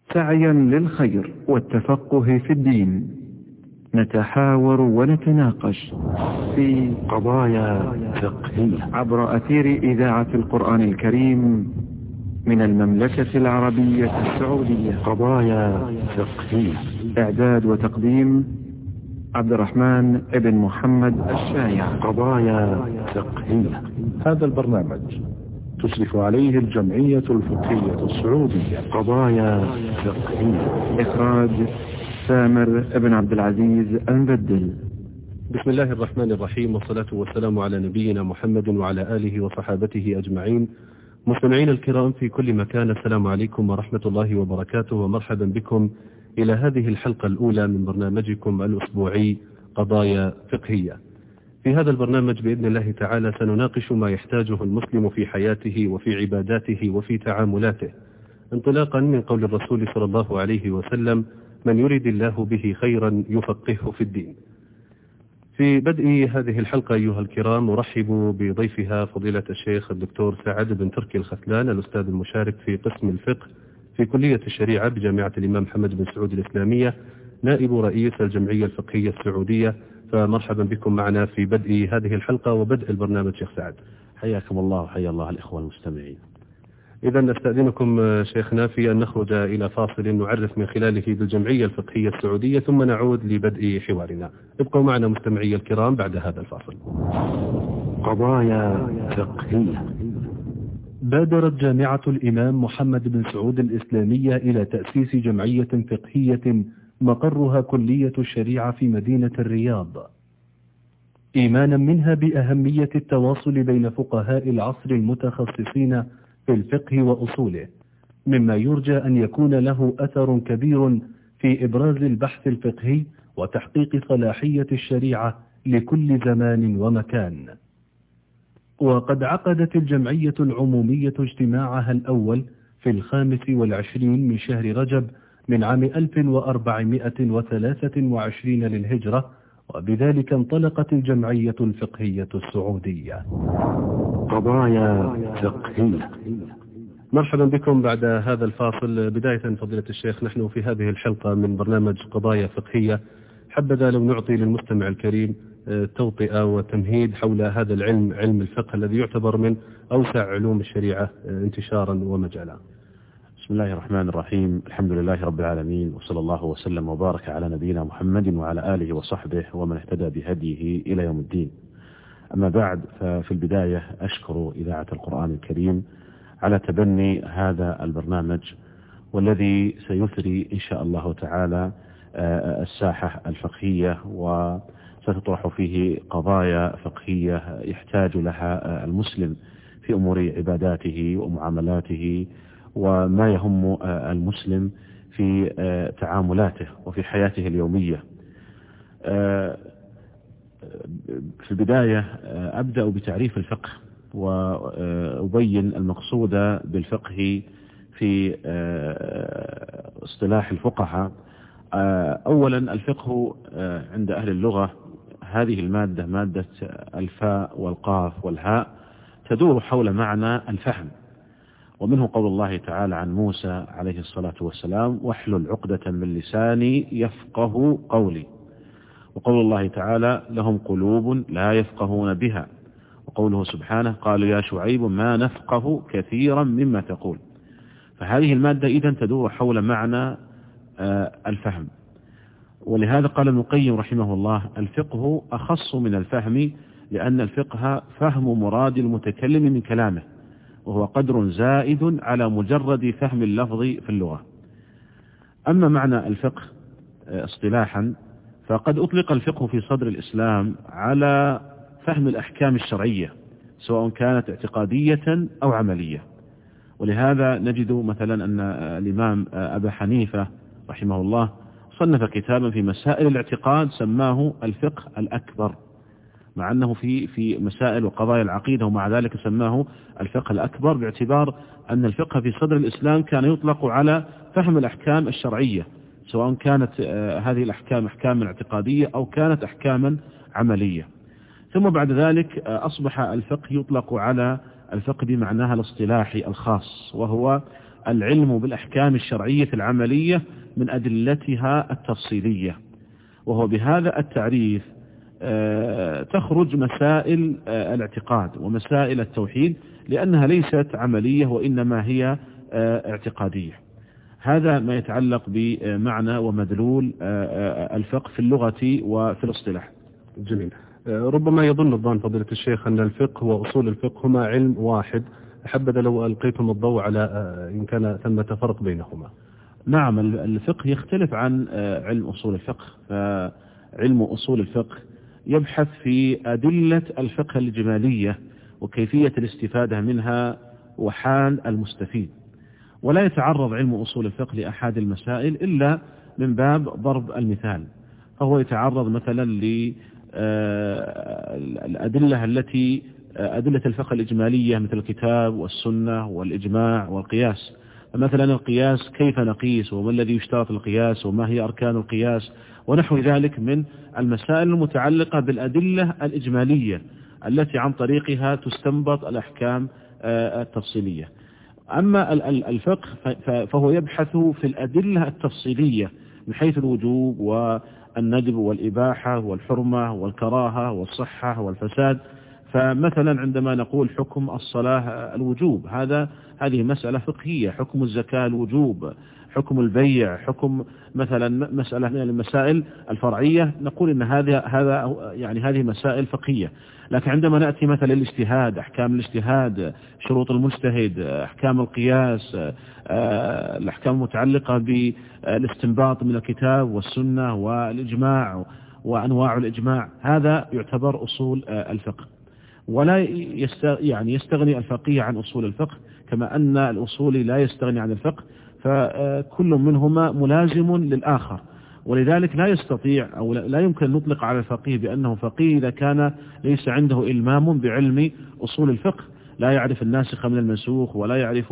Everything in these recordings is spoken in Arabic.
سعيا للخير والتفقه في الدين، نتحاور ونتناقش في قضايا فقهية عبر أثير إذاعة القرآن الكريم من المملكة العربية السعودية. قضايا فقهية، إعداد وتقديم عبد الرحمن ابن محمد الشايع. قضايا فقهية. هذا البرنامج تشرف عليه الجمعية الفقهية السعودية. قضايا فقهية، إخراج سامر ابن عبد العزيز المبدل. بسم الله الرحمن الرحيم، والصلاة والسلام على نبينا محمد وعلى آله وصحابته أجمعين. مستمعين الكرام في كل مكان، السلام عليكم ورحمة الله وبركاته، ومرحبا بكم إلى هذه الحلقة الأولى من برنامجكم الأسبوعي قضايا فقهية. في هذا البرنامج بإذن الله تعالى سنناقش ما يحتاجه المسلم في حياته وفي عباداته وفي تعاملاته، انطلاقا من قول الرسول صلى الله عليه وسلم: من يريد الله به خيرا يفقهه في الدين. في بدء هذه الحلقة أيها الكرام أرحب بضيفها فضيلة الشيخ الدكتور سعد بن تركي الخثلان، الأستاذ المشارك في قسم الفقه في كلية الشريعة بجامعة الإمام محمد بن سعود الإسلامية، نائب رئيس الجمعية الفقهية السعودية. فمرحبا بكم معنا في بدء هذه الحلقة وبدء البرنامج شيخ سعد. حياكم الله وحيا الله الإخوة المستمعين. إذا نستأذنكم شيخنا في أن نخرج إلى فاصل نعرف من خلاله بالجمعية الفقهية السعودية، ثم نعود لبدء حوارنا. ابقوا معنا مستمعي الكرام بعد هذا الفاصل. قضايا فقهية. بادرت جامعة الإمام محمد بن سعود الإسلامية إلى تأسيس جمعية فقهية مقرها كلية الشريعة في مدينة الرياض، إيمانا منها بأهمية التواصل بين فقهاء العصر المتخصصين في الفقه وأصوله، مما يرجى أن يكون له أثر كبير في إبراز البحث الفقهي وتحقيق صلاحية الشريعة لكل زمان ومكان. وقد عقدت الجمعية العمومية اجتماعها الأول في 25 من شهر رجب من عام 1423 للهجرة، وبذلك انطلقت الجمعية الفقهية السعودية. قضايا فقهية. مرحبا بكم بعد هذا الفاصل. بداية فضيلة الشيخ، نحن في هذه الحلقة من برنامج قضايا فقهية حبذا لو نعطي للمستمع الكريم توطئة وتمهيد حول هذا العلم، علم الفقه الذي يعتبر من أوسع علوم الشريعة انتشارا ومجالا. بسم الله الرحمن الرحيم، الحمد لله رب العالمين، وصلى الله وسلم وبارك على نبينا محمد وعلى آله وصحبه ومن اهتدى بهديه إلى يوم الدين. أما بعد، ففي البداية أشكر إذاعة القرآن الكريم على تبني هذا البرنامج، والذي سيثري إن شاء الله تعالى الساحة الفقهية، وستطرح فيه قضايا فقهية يحتاج لها المسلم في أمور عباداته ومعاملاته وما يهم المسلم في تعاملاته وفي حياته اليومية. في البداية أبدأ بتعريف الفقه وأبين المقصود بالفقه في اصطلاح الفقهاء. أولا، الفقه عند أهل اللغة هذه المادة، مادة الفاء والقاف والهاء، تدور حول معنى الفهم، ومنه قول الله تعالى عن موسى عليه الصلاة والسلام: واحلل عقدة من لساني يفقه قولي. وقول الله تعالى: لهم قلوب لا يفقهون بها. وقوله سبحانه: قالوا يا شعيب ما نفقه كثيرا مما تقول. فهذه المادة إذن تدور حول معنى الفهم. ولهذا قال ابن القيم رحمه الله: الفقه أخص من الفهم، لأن الفقه فهم مراد المتكلم من كلامه، وهو قدر زائد على مجرد فهم اللفظ في اللغة. أما معنى الفقه اصطلاحا، فقد أطلق الفقه في صدر الإسلام على فهم الأحكام الشرعية، سواء كانت اعتقادية أو عملية. ولهذا نجد مثلا أن الإمام أبا حنيفة رحمه الله صنف كتابا في مسائل الاعتقاد سماه الفقه الأكبر، مع أنه في مسائل وقضايا العقيدة، ومع ذلك سماه الفقه الأكبر، باعتبار أن الفقه في صدر الإسلام كان يطلق على فهم الأحكام الشرعية، سواء كانت هذه الأحكام أحكاما اعتقادية أو كانت أحكاما عملية. ثم بعد ذلك أصبح الفقه يطلق على الفقه بمعناها الاصطلاحي الخاص، وهو العلم بالأحكام الشرعية العملية من أدلتها التفصيلية. وهو بهذا التعريف تخرج مسائل الاعتقاد ومسائل التوحيد، لأنها ليست عملية وإنما هي اعتقادية. هذا ما يتعلق بمعنى ومدلول الفقه في اللغة وفي الاصطلاح. جميل. ربما يظن الظان فضيلة الشيخ أن الفقه وأصول الفقه هما علم واحد، حبذا لو ألقيتم الضوء على إن كان ثمة فرق بينهما. نعم، الفقه يختلف عن علم أصول الفقه. فعلم أصول الفقه يبحث في أدلة الفقه الإجمالية وكيفية الاستفادة منها وحال المستفيد، ولا يتعرض علم أصول الفقه لأحد المسائل إلا من باب ضرب المثال. فهو يتعرض مثلا للأدلة التي أدلة الفقه الإجمالية مثل الكتاب والسنة والإجماع والقياس. فمثلا القياس كيف نقيس، وما الذي يشترط القياس، وما هي أركان القياس، ونحو ذلك من المسائل المتعلقة بالأدلة الإجمالية التي عن طريقها تستنبط الأحكام التفصيلية. أما الفقه فهو يبحث في الأدلة التفصيلية من حيث الوجوب والندب والإباحة والحرمة والكراهة والصحة والفساد. فمثلا عندما نقول حكم الصلاة الوجوب، هذه مسألة فقهية. حكم الزكاة الوجوب، حكم البيع، حكم مثلا مسألة من المسائل الفرعية، نقول إن هذه مسائل فقهية. لكن عندما نأتي مثلا الاجتهاد، أحكام الاجتهاد، شروط المجتهد، أحكام القياس، الأحكام المتعلقة بالاستنباط من الكتاب والسنة والإجماع وأنواع الإجماع، هذا يعتبر أصول الفقه. ولا يستغني الفقيه عن أصول الفقه، كما أن الأصول لا يستغني عن الفقه، فكل منهما ملازم للآخر. ولذلك لا يستطيع أو لا يمكن أن نطلق على الفقيه بأنه فقيه إذا كان ليس عنده إلمام بعلم أصول الفقه، لا يعرف الناسخ من المنسوخ، ولا يعرف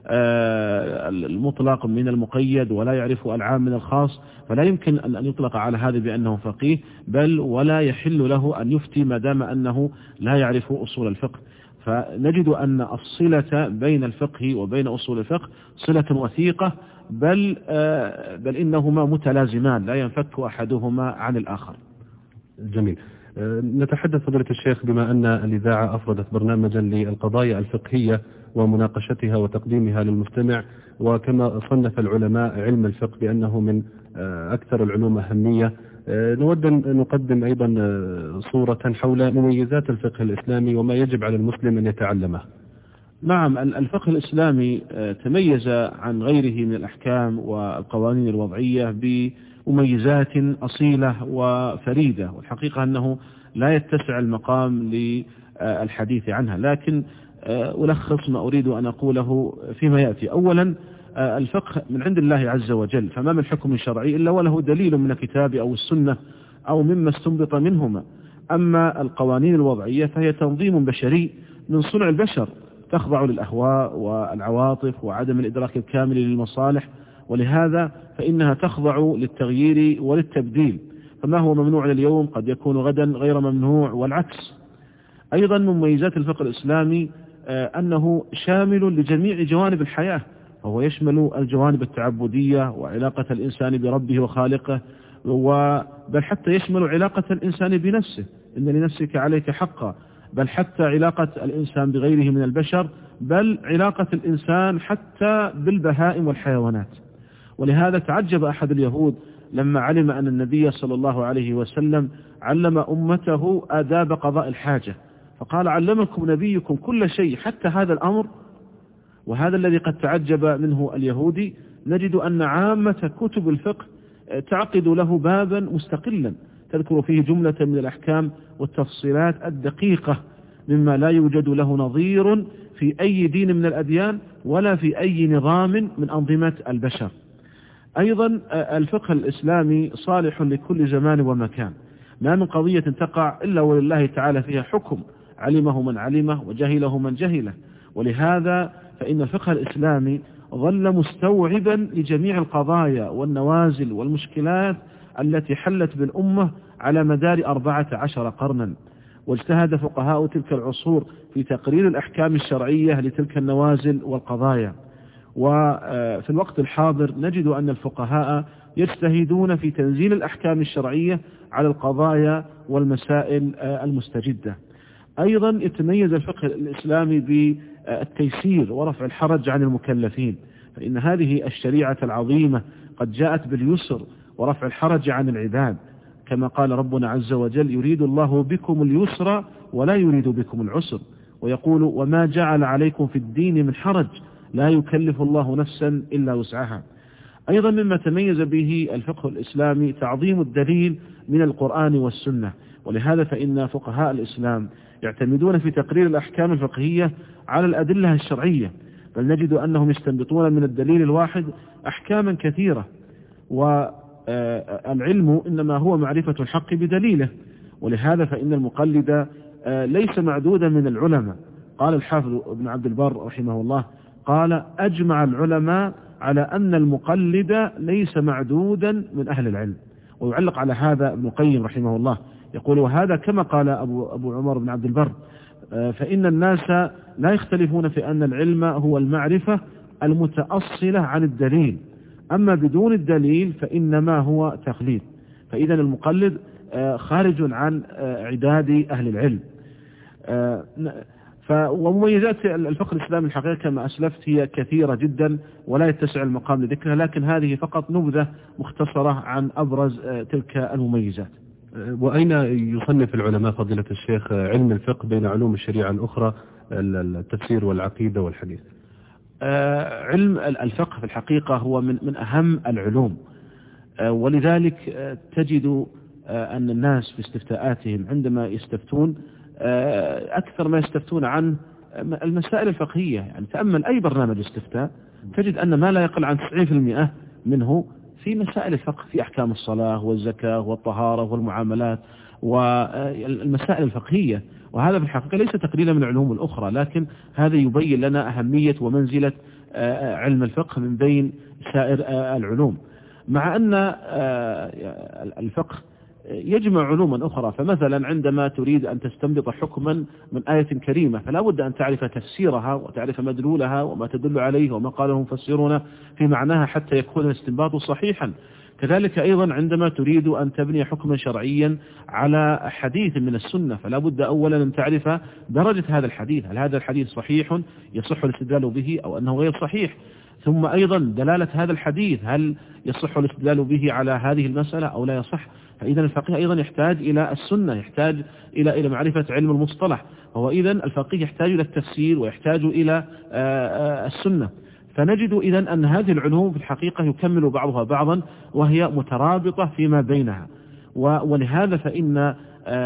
المطلق من المقيد، ولا يعرف العام من الخاص. فلا يمكن أن يطلق على هذا بأنه فقيه، بل ولا يحل له أن يفتي ما دام أنه لا يعرف أصول الفقه. فنجد أن الصلة بين الفقه وبين أصول الفقه صلة وثيقة، بل إنهما متلازمان لا ينفك أحدهما عن الآخر. جميل. نتحدث فضيلة الشيخ بما أن الإذاعة أفردت برنامجا للقضايا الفقهية ومناقشتها وتقديمها للمستمع، وكما صنف العلماء علم الفقه بأنه من أكثر العلوم أهمية، نود أن نقدم أيضا صورة حول مميزات الفقه الإسلامي وما يجب على المسلم أن يتعلمه. نعم، الفقه الإسلامي تميز عن غيره من الأحكام والقوانين الوضعية بمميزات أصيلة وفريدة، والحقيقة أنه لا يتسع المقام للحديث عنها، لكن ألخص ما أريد أن أقوله فيما يأتي. أولا، الفقه من عند الله عز وجل، فما من حكم شرعي إلا وله دليل من الكتاب أو السنة أو مما استنبط منهما. أما القوانين الوضعية فهي تنظيم بشري من صنع البشر، تخضع للأهواء والعواطف وعدم الإدراك الكامل للمصالح، ولهذا فإنها تخضع للتغيير وللتبديل. فما هو ممنوع اليوم قد يكون غدا غير ممنوع والعكس. أيضا من مميزات الفقه الإسلامي أنه شامل لجميع جوانب الحياة، وهو يشمل الجوانب التعبدية وعلاقة الإنسان بربه وخالقه، بل حتى يشمل علاقة الإنسان بنفسه، إن لنفسك عليك حقا، بل حتى علاقة الإنسان بغيره من البشر، بل علاقة الإنسان حتى بالبهائم والحيوانات. ولهذا تعجب أحد اليهود لما علم أن النبي صلى الله عليه وسلم علم أمته آداب قضاء الحاجة، فقال: علمكم نبيكم كل شيء حتى هذا الأمر؟ وهذا الذي قد تعجب منه اليهودي. نجد أن عامة كتب الفقه تعقد له بابا مستقلا تذكر فيه جملة من الأحكام والتفصيلات الدقيقة مما لا يوجد له نظير في أي دين من الأديان ولا في أي نظام من أنظمة البشر. أيضا الفقه الإسلامي صالح لكل زمان ومكان، ما من قضية تقع إلا ولله تعالى فيها حكم، علمه من علمه وجهله من جهله. ولهذا فإن الفقه الإسلامي ظل مستوعبا لجميع القضايا والنوازل والمشكلات التي حلت بالأمة على مدار 14 قرنا، واجتهد فقهاء تلك العصور في تقرير الأحكام الشرعية لتلك النوازل والقضايا. وفي الوقت الحاضر نجد أن الفقهاء يجتهدون في تنزيل الأحكام الشرعية على القضايا والمسائل المستجدة. أيضا يتميز الفقه الإسلامي بالتيسير ورفع الحرج عن المكلفين، فإن هذه الشريعة العظيمة قد جاءت باليسر ورفع الحرج عن العباد، كما قال ربنا عز وجل: يريد الله بكم اليسر ولا يريد بكم العسر، ويقول: وما جعل عليكم في الدين من حرج لا يكلف الله نفسا إلا وسعها. أيضا مما تميز به الفقه الإسلامي تعظيم الدليل من القرآن والسنة، ولهذا فإن فقهاء الإسلام يعتمدون في تقرير الأحكام الفقهية على الأدلة الشرعية، بل نجد أنهم يستنبطون من الدليل الواحد أحكاما كثيرة. والعلم إنما هو معرفة الحق بدليله، ولهذا فإن المقلد ليس معدودا من العلماء. قال الحافظ ابن عبد البر رحمه الله: قال: أجمع العلماء على أن المقلد ليس معدودا من أهل العلم. ويعلق على هذا ابن القيم رحمه الله يقول: وهذا كما قال أبو عمر بن عبد البر، فإن الناس لا يختلفون في أن العلم هو المعرفة المتأصلة عن الدليل، أما بدون الدليل فإنما هو تقليد. فإذا المقلد خارج عن عداد أهل العلم. ومميزات الفقه الإسلامي الحقيقة كما أسلفت هي كثيرة جدا ولا يتسع المقام لذكرها، لكن هذه فقط نبذة مختصرة عن أبرز تلك المميزات. وأين يصنف العلماء فضيلة الشيخ علم الفقه بين علوم الشريعة الأخرى، التفسير والعقيدة والحديث؟ علم الفقه في الحقيقة هو من أهم العلوم، ولذلك تجد أن الناس في استفتاءاتهم عندما يستفتون أكثر ما يستفتون عن المسائل الفقهية. يعني تأمل أي برنامج استفتاء تجد أن ما لا يقل عن 90% منه في مسائل الفقه، في أحكام الصلاة والزكاة والطهارة والمعاملات والمسائل الفقهية. وهذا في الحقيقة ليس تقليلا من العلوم الأخرى، لكن هذا يبين لنا أهمية ومنزلة علم الفقه من بين سائر العلوم، مع أن الفقه يجمع علوما أخرى. فمثلا عندما تريد أن تستنبط حكما من آية كريمة فلا بد أن تعرف تفسيرها وتعرف مدلولها وما تدل عليه وما قاله مفسرون في معناها حتى يكون الاستنباط صحيحا. كذلك أيضا عندما تريد أن تبني حكما شرعيا على حديث من السنة فلا بد أولا أن تعرف درجة هذا الحديث، هل هذا الحديث صحيح يصح الاستدلال به أو أنه غير صحيح، ثم أيضا دلالة هذا الحديث هل يصح الاستدلال به على هذه المسألة أو لا يصح. فإذا الفقيه أيضا يحتاج إلى السنة، يحتاج إلى معرفة علم المصطلح، وهو إذا الفقيه يحتاج إلى التفسير ويحتاج إلى السنة. فنجد إذا أن هذه العلوم في الحقيقة يكمل بعضها بعضا وهي مترابطة فيما بينها. ولهذا فإن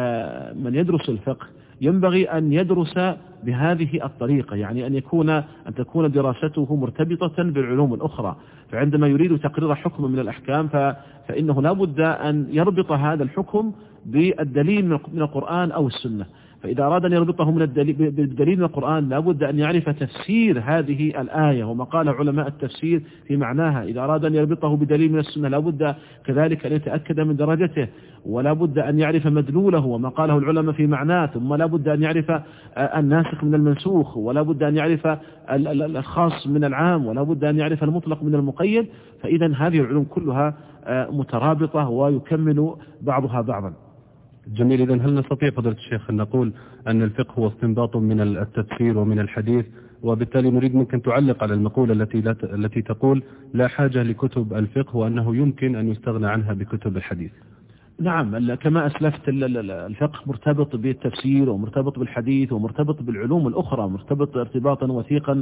من يدرس الفقه ينبغي أن يدرس بهذه الطريقة، يعني أن تكون دراسته مرتبطة بالعلوم الأخرى. فعندما يريد تقرير حكم من الأحكام فإنه لا بد أن يربط هذا الحكم بالدليل من القرآن أو السنة. فإذا أراد أن يربطه بالدليل من القرآن لا بد أن يعرف تفسير هذه الآية وما قال علماء التفسير في معناها. إذا أراد أن يربطه بدليل من السنة لا بد كذلك أن يتأكد من درجته، ولا بد أن يعرف مدلوله وما قاله العلماء في معناه، ثم لا بد أن يعرف الناسخ من المنسوخ، ولا بد أن يعرف الخاص من العام، ولا بد أن يعرف المطلق من المقيد. فإذا هذه العلوم كلها مترابطة ويكمل بعضها بعضا. جميل. إذن هل نستطيع فضيلة الشيخ أن نقول أن الفقه هو استنباط من التفسير ومن الحديث، وبالتالي نريد منك أن تعلق على المقولة التي تقول لا حاجة لكتب الفقه وأنه يمكن أن يستغنى عنها بكتب الحديث؟ نعم، كما أسلفت الفقه مرتبط بالتفسير ومرتبط بالحديث ومرتبط بالعلوم الأخرى، مرتبط ارتباطا وثيقا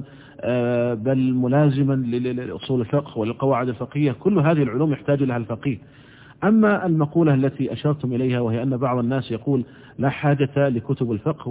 بل ملازما لأصول الفقه وللقواعد الفقهية. كل هذه العلوم يحتاج لها الفقيه. أما المقولة التي أشرتم إليها وهي أن بعض الناس يقول لا حاجة لكتب الفقه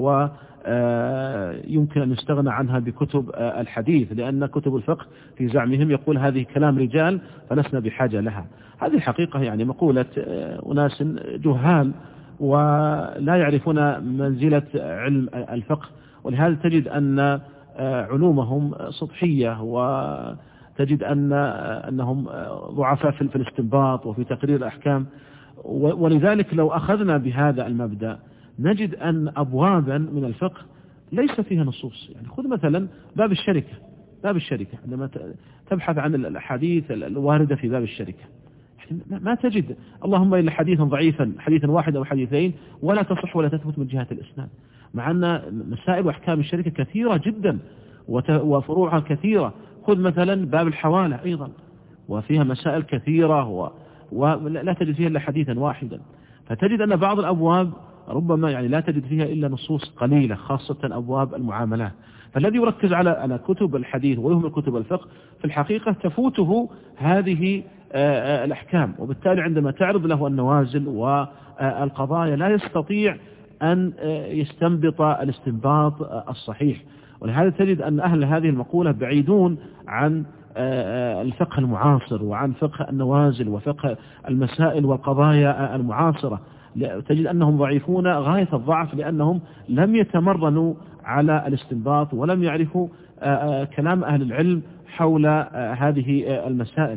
ويمكن أن يستغنى عنها بكتب الحديث، لأن كتب الفقه في زعمهم يقول هذه كلام رجال فلسنا بحاجة لها. هذه الحقيقة يعني مقولة أناس جهال ولا يعرفون منزلة علم الفقه، ولهذا تجد أن علومهم سطحية وتجد أنهم ضعفاء في الاستنباط وفي تقرير الأحكام. ولذلك لو أخذنا بهذا المبدأ نجد أن أبوابا من الفقه ليس فيها نصوص. يعني خذ مثلا باب الشركة، باب الشركة، عندما تبحث عن الأحاديث الواردة في باب الشركة ما تجد اللهم إلا حديثا ضعيفا، حديثا واحد أو حديثين، ولا تصح ولا تثبت من جهة الإسناد، مع أن مسائل وأحكام الشركة كثيرة جدا وفروعها كثيرة. خذ مثلا باب الحوالة أيضا، وفيها مسائل كثيرة ولا تجد فيها إلا حديثا واحدا. فتجد أن بعض الأبواب ربما يعني لا تجد فيها إلا نصوص قليلة، خاصة أبواب المعاملات. فالذي يركز على كتب الحديث ويهمل كتب الفقه في الحقيقة تفوته هذه الأحكام، وبالتالي عندما تعرض له النوازل والقضايا لا يستطيع أن يستنبط الاستنباط الصحيح. ولهذا تجد أن أهل هذه المقولة بعيدون عن الفقه المعاصر وعن فقه النوازل وفقه المسائل والقضايا المعاصرة. تجد أنهم ضعيفون غاية الضعف، لأنهم لم يتمرنوا على الاستنباط ولم يعرفوا كلام أهل العلم حول هذه المسائل.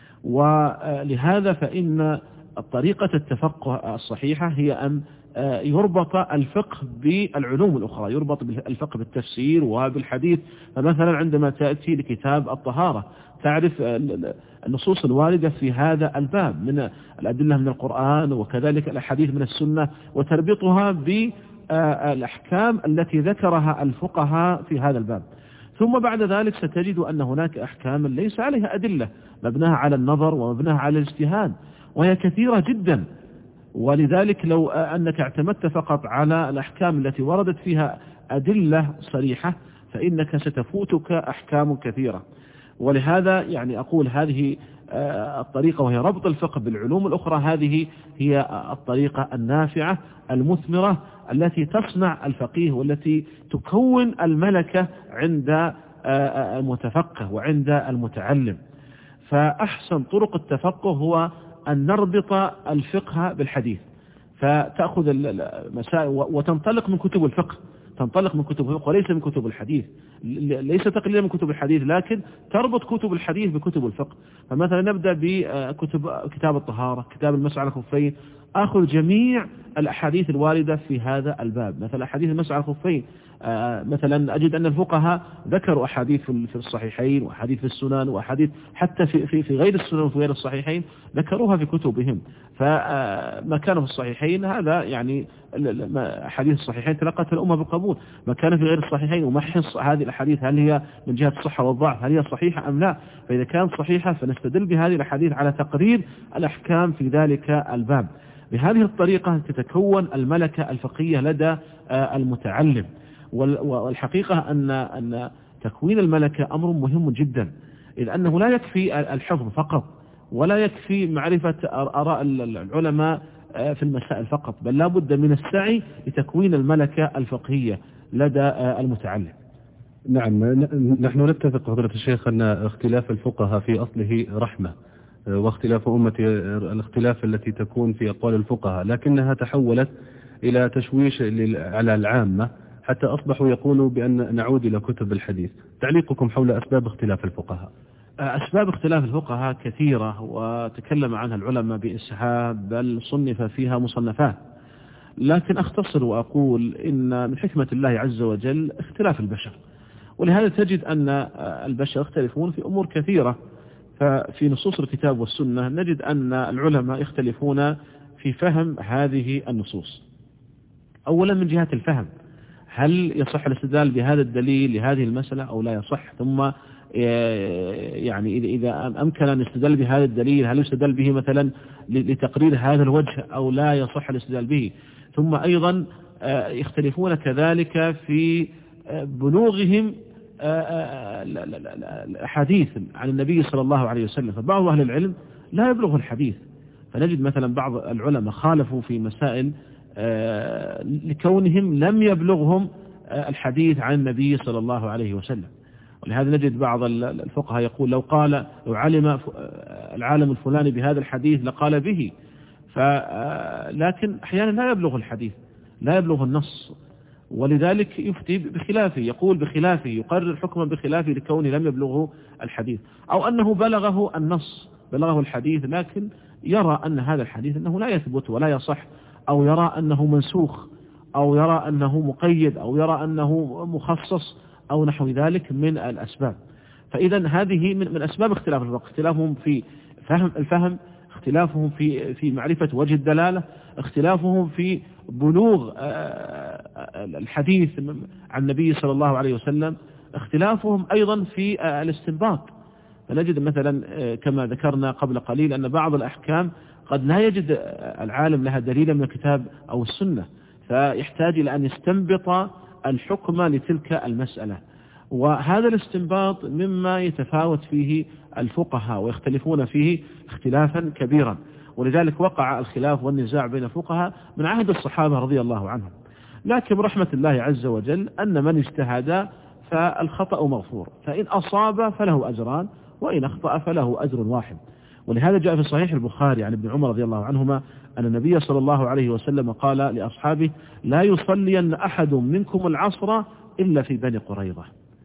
ولهذا فإن طريقة التفقه الصحيحة هي أن يربط الفقه بالعلوم الأخرى، يربط الفقه بالتفسير وبالحديث. فمثلا عندما تأتي لكتاب الطهارة تعرف النصوص الواردة في هذا الباب من الأدلة من القرآن وكذلك الأحاديث من السنة، وتربطها بالأحكام التي ذكرها الفقهاء في هذا الباب. ثم بعد ذلك ستجد أن هناك أحكام ليس عليها أدلة، مبناها على النظر ومبناها على الاجتهاد، وهي كثيرة جدا. ولذلك لو أنك اعتمدت فقط على الأحكام التي وردت فيها أدلة صريحة فإنك ستفوتك أحكام كثيرة. ولهذا يعني أقول هذه الطريقة، وهي ربط الفقه بالعلوم الأخرى، هذه هي الطريقة النافعة المثمرة التي تصنع الفقيه والتي تكون الملكة عند المتفقه وعند المتعلم. فأحسن طرق التفقه هو أن نربط الفقه بالحديث، فتأخذ المسائل وتنطلق من كتب الفقه، تنطلق من كتب الفقه وليس من كتب الحديث، ليس تقليلا من كتب الحديث، لكن تربط كتب الحديث بكتب الفقه. فمثلا نبدأ كتاب الطهارة، كتاب المسح على الخفين، أخذ جميع الأحاديث الواردة في هذا الباب. مثلا أحاديث المسح على الخفين، مثلا أجد أن الفقهاء ذكروا أحاديث في الصحيحين وأحاديث في السنن وأحاديث حتى في غير السنن وفي غير الصحيحين ذكروها في كتبهم. فما كان في الصحيحين هذا يعني أحاديث الصحيحين تلقت الأمة بالقبول، ما كان في غير الصحيحين ومحص هذه الأحاديث هل هي من جهة الصحة والضعف، هل هي صحيحة أم لا. فإذا كانت صحيحة فنستدل بهذه الأحاديث على تقرير الأحكام في ذلك الباب. بهذه الطريقة تتكون الملكة الفقهية لدى المتعلم. والحقيقة أن تكوين الملكة أمر مهم جدا، إذ أنه لا يكفي الحفظ فقط ولا يكفي معرفة آراء العلماء في المسائل فقط، بل لا بد من السعي لتكوين الملكة الفقهية لدى المتعلم. نعم، نحن نتفق فضيلة الشيخ أن اختلاف الفقهاء في أصله رحمة، واختلاف أمتي الاختلاف التي تكون في أقوال الفقهاء، لكنها تحولت إلى تشويش على العامة حتى أصبحوا يقولوا بأن نعود إلى كتب الحديث. تعليقكم حول أسباب اختلاف الفقهاء؟ أسباب اختلاف الفقهاء كثيرة وتكلم عنها العلماء بإسهاب، بل صنف فيها مصنفات، لكن أختصر وأقول إن من حكمة الله عز وجل اختلاف البشر، ولهذا تجد أن البشر يختلفون في أمور كثيرة. ففي نصوص الكتاب والسنة نجد أن العلماء يختلفون في فهم هذه النصوص. أولا من جهة الفهم، هل يصح الاستدلال بهذا الدليل لهذه المسألة أو لا يصح؟ ثم يعني إذا أمكن أن يستدل بهذا الدليل هل يستدل به مثلا لتقرير هذا الوجه أو لا يصح الاستدلال به؟ ثم أيضا يختلفون كذلك في بلوغهم الحديث عن النبي صلى الله عليه وسلم. فبعض أهل العلم لا يبلغ الحديث، فنجد مثلا بعض العلماء خالفوا في مسائل لكونهم لم يبلغهم الحديث عن النبي صلى الله عليه وسلم. ولهذا نجد بعض الفقهاء يقول لو علم العالم الفلاني بهذا الحديث لقال به، لكن أحيانا لا يبلغ الحديث، لا يبلغ النص، ولذلك يفتي بخلافه، يقول بخلافه، يقرر حكما بخلافه لكونه لم يبلغه الحديث، أو أنه بلغه النص، بلغه الحديث لكن يرى أن هذا الحديث أنه لا يثبت ولا يصح، أو يرى أنه منسوخ، أو يرى أنه مقيد، أو يرى أنه مخصص، أو نحو ذلك من الأسباب. فإذا هذه من أسباب اختلاف الفقه، اختلافهم في الفهم، اختلافهم في معرفة وجه الدلالة، اختلافهم في بلوغ الحديث عن النبي صلى الله عليه وسلم، اختلافهم أيضا في الاستنباط. فنجد مثلا كما ذكرنا قبل قليل أن بعض الأحكام قد لا يجد العالم لها دليلا من الكتاب أو السنة، فيحتاج إلى أن يستنبط الحكم لتلك المسألة، وهذا الاستنباط مما يتفاوت فيه الفقهاء ويختلفون فيه اختلافا كبيرا. ولذلك وقع الخلاف والنزاع بين الفقهاء من عهد الصحابة رضي الله عنهم. لكن رحمة الله عز وجل أن من اجتهد فالخطأ مغفور، فإن أصاب فله أجران وإن أخطأ فله أجر واحد. ولهذا جاء في صحيح البخاري عن ابن عمر رضي الله عنهما أن النبي صلى الله عليه وسلم قال لأصحابه: لا يصلين أحد منكم العصر إلا في بني قريظة.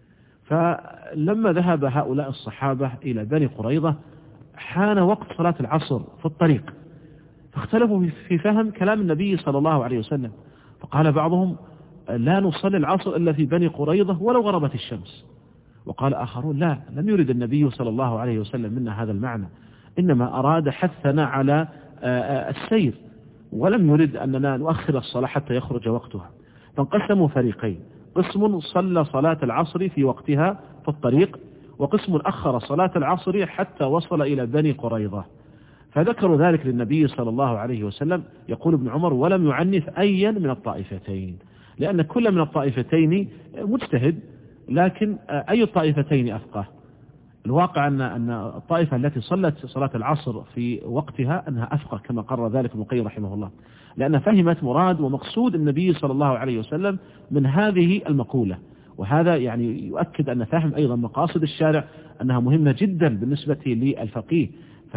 فلما ذهب هؤلاء الصحابة إلى بني قريظة حان وقت صلاة العصر في الطريق، فاختلفوا في فهم كلام النبي صلى الله عليه وسلم، فقال بعضهم: لا نصلي العصر إلا في بني قريظة ولو غربت الشمس. وقال آخرون: لا، لم يرد النبي صلى الله عليه وسلم منا هذا المعنى، إنما أراد حثنا على السير، ولم يرد أننا نؤخر الصلاة حتى يخرج وقتها. فانقسموا فريقين: قسم صلى صلاة العصر في وقتها في الطريق، وقسم أخر صلاة العصر حتى وصل إلى بني قريظة. فذكروا ذلك للنبي صلى الله عليه وسلم. يقول ابن عمر: ولم يعنف أيا من الطائفتين، لأن كل من الطائفتين مجتهد، لكن أي الطائفتين أفقه؟ الواقع أن الطائفة التي صلت صلاة العصر في وقتها أنها أفقه، كما قرر ذلك ابن القيم رحمه الله، لأن فهمت مراد ومقصود النبي صلى الله عليه وسلم من هذه المقولة. وهذا يعني يؤكد أن فهم أيضا مقاصد الشارع أنها مهمة جدا بالنسبة للفقيه.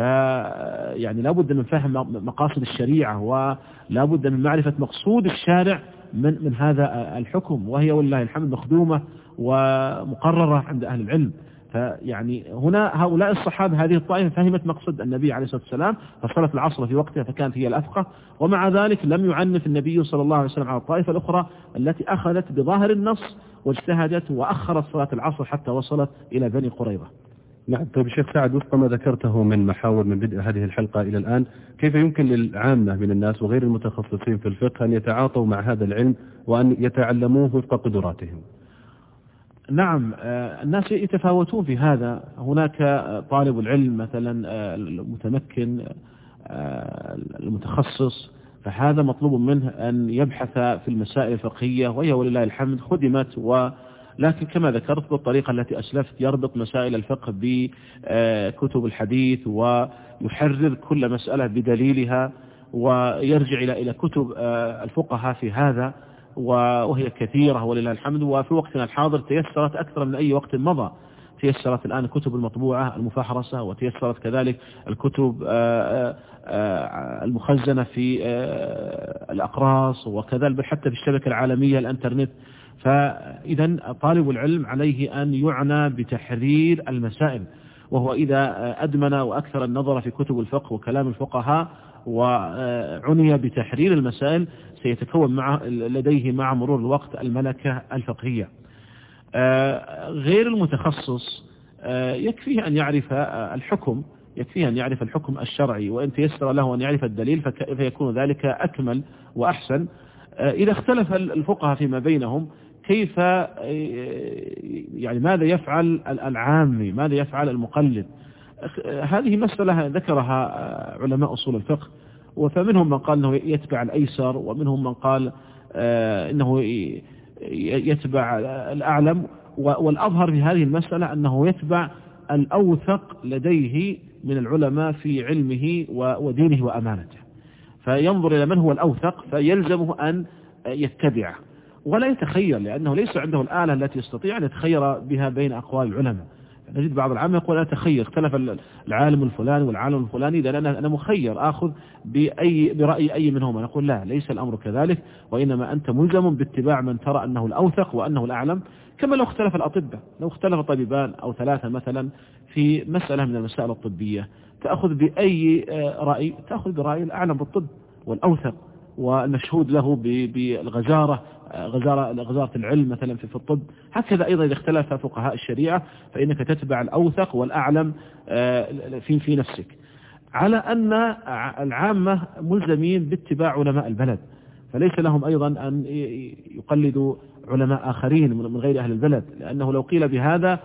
فيعني لابد من فهم مقاصد الشريعة، ولابد من معرفة مقصود الشارع من هذا الحكم، وهي والله الحمد مخدومة ومقررة عند أهل العلم. فيعني هنا هؤلاء الصحابة هذه الطائفة فهمت مقصد النبي عليه الصلاة والسلام فصلت العصر في وقتها فكانت هي الأفقه، ومع ذلك لم يعنف النبي صلى الله عليه وسلم على الطائفة الأخرى التي أخذت بظاهر النص واجتهدت وأخرت صلاة العصر حتى وصلت إلى بني قريظة. نعم. طيب الشيخ سعد، وفق ما ذكرته من محاور من بدء هذه الحلقة إلى الآن، كيف يمكن للعامة من الناس وغير المتخصصين في الفقه أن يتعاطوا مع هذا العلم وأن يتعلموه وفق قدراتهم؟ نعم، الناس يتفاوتون في هذا. هناك طالب العلم مثلا المتمكن المتخصص، فهذا مطلوب منه أن يبحث في المسائل الفقهية، وهي ولله الحمد خدمت، لكن كما ذكرت بالطريقة التي أسلفت يربط مسائل الفقه بكتب الحديث ويحرر كل مسألة بدليلها، ويرجع إلى كتب الفقهاء في هذا، وهي كثيرة ولله الحمد. وفي وقتنا الحاضر تيسرت أكثر من أي وقت مضى، تيسرت الآن الكتب المطبوعة المفحرسة، وتيسرت كذلك الكتب المخزنة في الأقراص، وكذلك حتى في الشبكة العالمية الانترنت. فإذا طالب العلم عليه أن يعنى بتحرير المسائل، وهو إذا أدمن وأكثر النظر في كتب الفقه وكلام الفقهاء وعني بتحرير المسائل سيتكون لديه مع مرور الوقت الملكة الفقهية. غير المتخصص يكفيه أن يعرف الحكم، يكفيه أن يعرف الحكم الشرعي، وإن تيسر له أن يعرف الدليل فيكون ذلك أكمل وأحسن. إذا اختلف الفقهاء فيما بينهم كيف يعني ماذا يفعل العامي، ماذا يفعل المقلد؟ هذه مسألة ذكرها علماء أصول الفقه، فمنهم من قال أنه يتبع الأيسر، ومنهم من قال أنه يتبع الأعلم، والأظهر في هذه المسألة أنه يتبع الأوثق لديه من العلماء في علمه ودينه وأمانته، فينظر إلى من هو الأوثق فيلزمه أن يتبعه ولا يتخير، لأنه ليس عنده الآلة التي يستطيع أن يتخير بها بين أقوال العلماء. نجد بعض العامة يقول أنا أتخير، اختلف العالم الفلاني والعالم الفلاني، إذا أنا مخير آخذ برأي أي منهما. نقول لا، ليس الأمر كذلك، وإنما أنت ملزم باتباع من ترى أنه الأوثق وأنه الأعلم. كما لو اختلف الأطباء، لو اختلف طبيبان أو ثلاثة مثلا في مسألة من المسائل الطبية، تأخذ بأي رأي؟ تأخذ برأي الأعلم بالطب والأوثق، والمشهود له بالغزارة غزارة العلم مثلا في الطب. هكذا أيضا إذا اختلف فقهاء الشريعة فإنك تتبع الأوثق والأعلم في نفسك، على أن العامة ملزمين باتباع علماء البلد، فليس لهم أيضا أن يقلدوا علماء آخرين من غير أهل البلد، لأنه لو قيل بهذا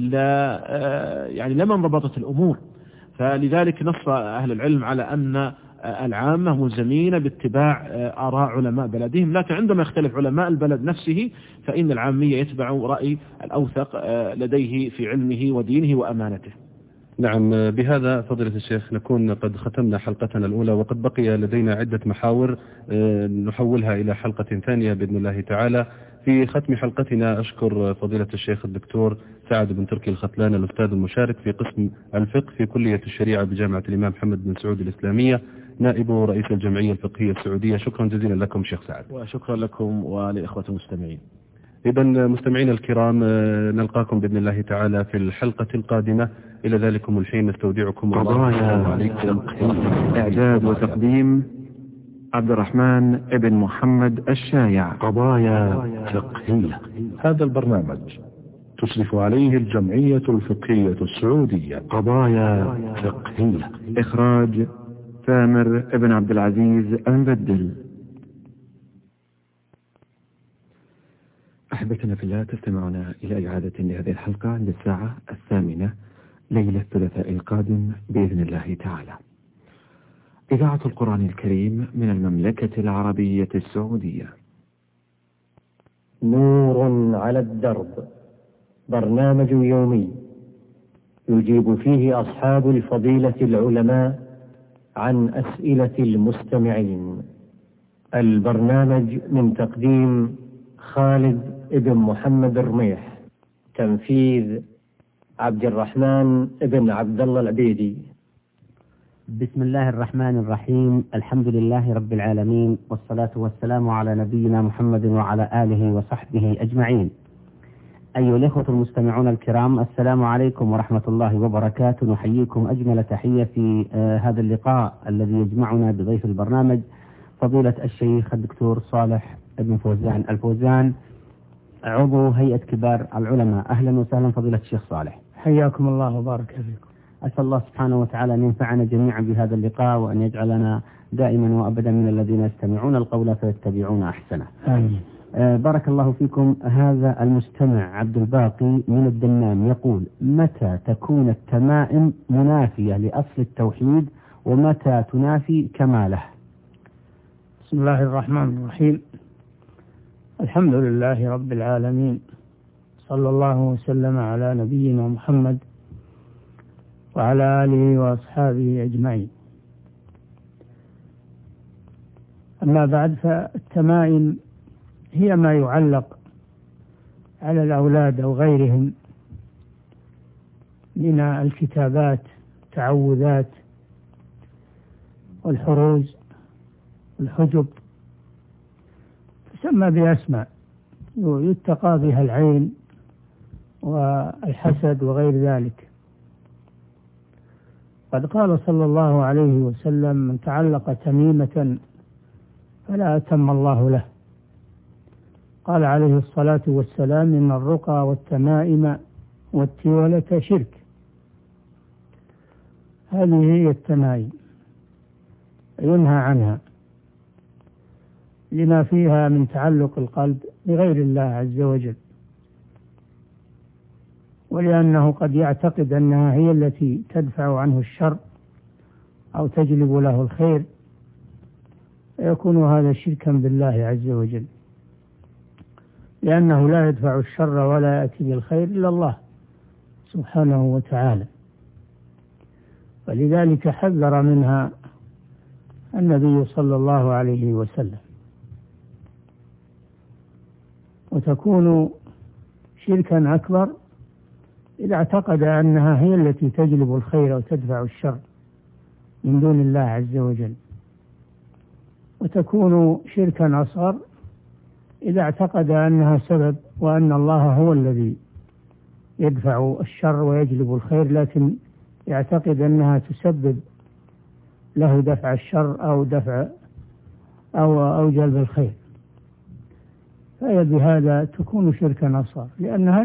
لما انضبطت الأمور. فلذلك نص أهل العلم على أن العامة ملزمين باتباع آراء علماء بلدهم، لكن عندما يختلف علماء البلد نفسه فإن العامية يتبع رأي الأوثق لديه في علمه ودينه وأمانته. نعم، بهذا فضيلة الشيخ نكون قد ختمنا حلقتنا الأولى، وقد بقي لدينا عدة محاور نحولها إلى حلقة ثانية بإذن الله تعالى. في ختم حلقتنا أشكر فضيلة الشيخ الدكتور سعد بن تركي الختلان الأستاذ المشارك في قسم الفقه في كلية الشريعة بجامعة الإمام محمد بن سعود الإسلامية، نائب رئيس الجمعية الفقهية السعودية. شكرا جزيلا لكم شيخ سعد. وشكرا لكم ولإخوة المستمعين. إذا مستمعين الكرام، نلقاكم بإذن الله تعالى في الحلقة القادمة. إلى ذلكم الحين نستودعكم الله عليكم. إعداد وتقديم عبد الرحمن ابن محمد الشايع. قضايا فقهية. هذا البرنامج تشرف عليه الجمعية الفقهية السعودية. قضايا فقهية. إخراج ثامر ابن عبد العزيز المبدل. أحبتنا في الله، تستمعنا إلى إعادة لهذه الحلقة عند الساعة 8 ليلة الثلاثاء القادم بإذن الله تعالى. إذاعة القرآن الكريم من المملكة العربية السعودية. نور على الدرب، برنامج يومي يجيب فيه أصحاب الفضيلة العلماء عن أسئلة المستمعين. البرنامج من تقديم خالد ابن محمد الرميح، تنفيذ عبد الرحمن ابن عبد الله العبيدي. بسم الله الرحمن الرحيم، الحمد لله رب العالمين، والصلاة والسلام على نبينا محمد وعلى آله وصحبه أجمعين. أيها الإخوة المستمعون الكرام، السلام عليكم ورحمة الله وبركاته. نحييكم أجمل تحية في هذا اللقاء الذي يجمعنا بضيف البرنامج فضيلة الشيخ الدكتور صالح ابن فوزان الفوزان، عضو هيئة كبار العلماء. أهلا وسهلا فضيلة الشيخ صالح. حياكم الله وبارك فيكم. أسأل الله سبحانه وتعالى أن ينفعنا جميعا بهذا اللقاء، وأن يجعلنا دائما وأبدا من الذين يستمعون القول فيتبعون أحسنه. آمين. بارك الله فيكم. هذا المستمع عبد الباقي من الدمام يقول: متى تكون التمائم منافية لأصل التوحيد ومتى تنافي كماله؟ بسم الله الرحمن الرحيم، الحمد لله رب العالمين، صلى الله وسلم على نبينا محمد وعلى آله وأصحابه أجمعين. أما بعد، فالتمائم هي ما يعلق على الأولاد أو غيرهم من الكتابات، التعوذات والحروز والحجب، تسمى بأسماء يتقى بها العين والحسد وغير ذلك. قد قال صلى الله عليه وسلم: من تعلق تميمة فلا أتم الله له. قال عليه الصلاة والسلام: إن الرقى والتمائم والتولة شرك. هذه هي التمائم، ينهى عنها لما فيها من تعلق القلب بغير الله عز وجل، ولأنه قد يعتقد أنها هي التي تدفع عنه الشر أو تجلب له الخير، فيكون هذا شركا بالله عز وجل، لأنه لا يدفع الشر ولا يأتي بالخير إلا الله سبحانه وتعالى. ولذلك حذر منها النبي صلى الله عليه وسلم. وتكون شركا أكبر إذا اعتقد أنها هي التي تجلب الخير وتدفع الشر من دون الله عز وجل. وتكون شركا أصغر إذا اعتقد أنها سبب وأن الله هو الذي يدفع الشر ويجلب الخير، لكن يعتقد أنها تسبب له دفع الشر أو جلب الخير، فهي بهذا تكون شركا أصغر، لأنها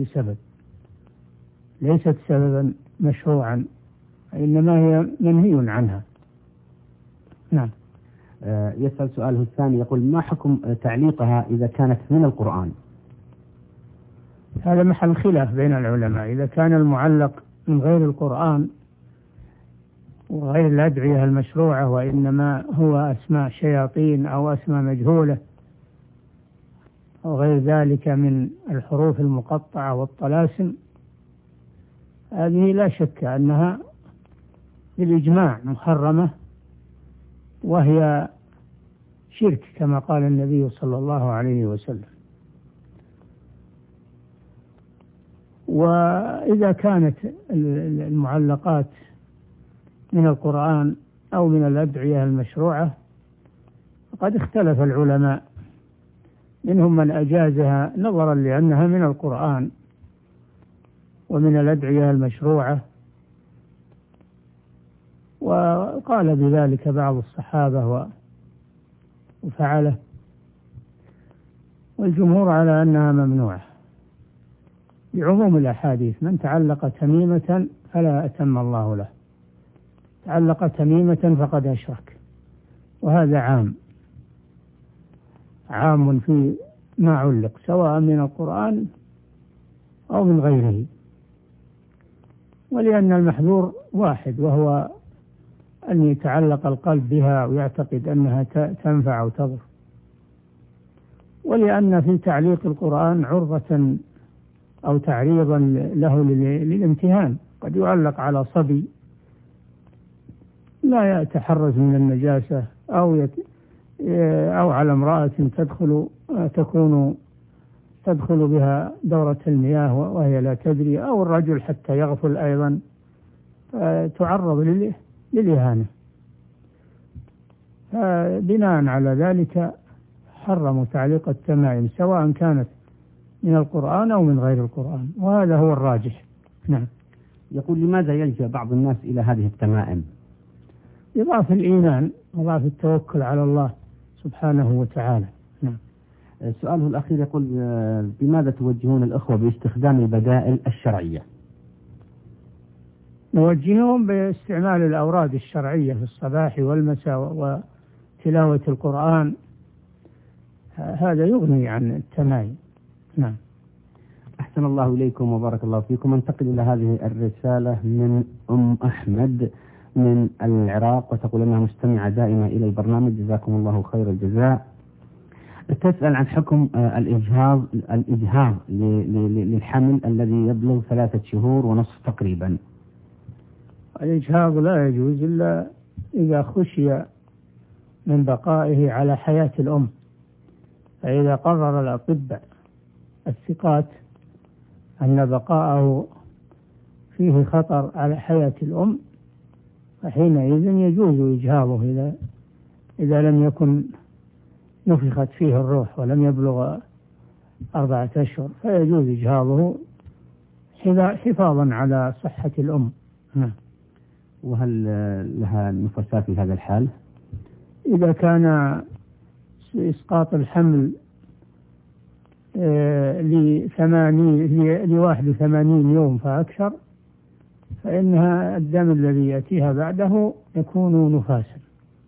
ليست سببا مشروعا، إنما هي منهي عنها. نعم. يسأل سؤاله الثاني، يقول: ما حكم تعليقها إذا كانت من القرآن؟ هذا محل خلاف بين العلماء. إذا كان المعلق من غير القرآن وغير الأدعية المشروعة، وإنما هو أسماء شياطين أو أسماء مجهولة أو غير ذلك من الحروف المقطعة والطلاسم، هذه لا شك أنها بالإجماع محرمة، وهي شرك كما قال النبي صلى الله عليه وسلم. وإذا كانت المعلقات من القرآن أو من الأدعية المشروعة فقد اختلف العلماء، منهم من أجازها نظرا لأنها من القرآن ومن الأدعية المشروعة، وقال بذلك بعض الصحابة وفعله، والجمهور على أنها ممنوعة بعموم الأحاديث: من تعلق تميمة فلا أتم الله له، تعلق تميمة فقد أشرك. وهذا عام في ما علق، سواء من القرآن أو من غيره، ولأن المحذور واحد، وهو أن يتعلق القلب بها ويعتقد أنها تنفع أو تضر، ولأن في تعليق القرآن عرضة أو تعريضا له للامتهان. قد يعلق على صبي لا يتحرز من النجاسة، أو على امرأة تدخل بها دورة المياه وهي لا تدري، أو الرجل حتى يغفل أيضا، تعرض للإهانة. بناء على ذلك حرموا تعليق التمائم سواء كانت من القرآن أو من غير القرآن، وهذا هو الراجح. نعم. يقول: لماذا يلجأ بعض الناس إلى هذه التمائم؟ إضافة الإيمان وإضافة التوكل على الله سبحانه وتعالى. نعم. سؤاله الأخير يقول: بماذا توجهون الأخوة باستخدام البدائل الشرعية؟ نوجههم باستعمال الأوراد الشرعية في الصباح والمساء وتلاوة القرآن، هذا يغني عن التمائم. نعم. أحسن الله إليكم وبارك الله فيكم. انتقل إلى هذه الرسالة من أحمد من العراق، وتقول أنها مستمعة دائمة إلى البرنامج، جزاكم الله خير الجزاء. تسأل عن حكم الإجهاض للحمل الذي يبلغ 3 شهور ونصف تقريبا. الإجهاض لا يجوز إلا إذا خشي من بقائه على حياة الأم، فإذا قرر الأطباء الثقات أن بقاءه فيه خطر على حياة الأم فحينئذ يجوز إجهاضه إذا لم يكن نفخت فيه الروح ولم يبلغ 4 أشهر، فيجوز إجهاضه حفاظا على صحة الأم. وهل لها نفساء في هذا الحال؟ إذا كان إسقاط الحمل ل81 يوم فأكثر، فإنها الدم الذي يأتيها بعده يكون نفاسا.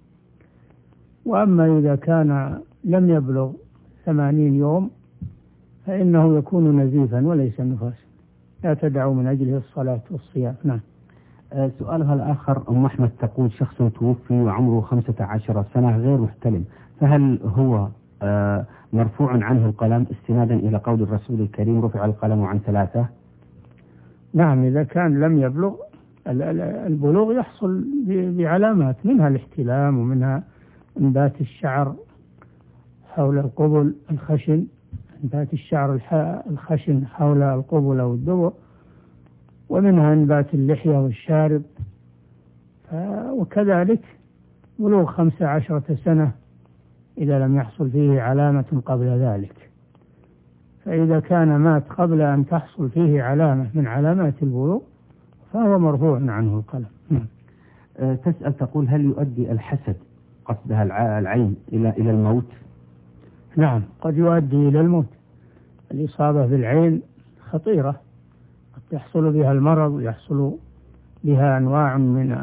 وأما إذا كان لم يبلغ 80 يوم فإنه يكون نزيفا وليس نفاسا، لا تدع من أجله الصلاة والصيام. نعم. سؤالها الآخر أم أحمد تقول: شخص توفي وعمره 15 سنة غير محتلم، فهل هو مرفوع عنه القلم استنادا إلى قول الرسول الكريم: رفع القلم عن 3؟ نعم، إذا كان لم يبلغ. البلوغ يحصل بعلامات، منها الاحتلام ومنها انبات الشعر حول القبل الخشن، انبات الشعر الخشن حول القبل أو الدبر، ومنها انبات اللحية والشارب، وكذلك بلوغ 15 سنة إذا لم يحصل فيه علامة قبل ذلك. فإذا كان مات قبل أن تحصل فيه علامة من علامات البلوغ فهو مرفوع عنه القلم. تسأل تقول: هل يؤدي الحسد قصدها العين إلى الموت؟ نعم، قد يؤدي إلى الموت. الإصابة بالعين خطيرة، قد يحصل بها المرض ويحصل بها أنواع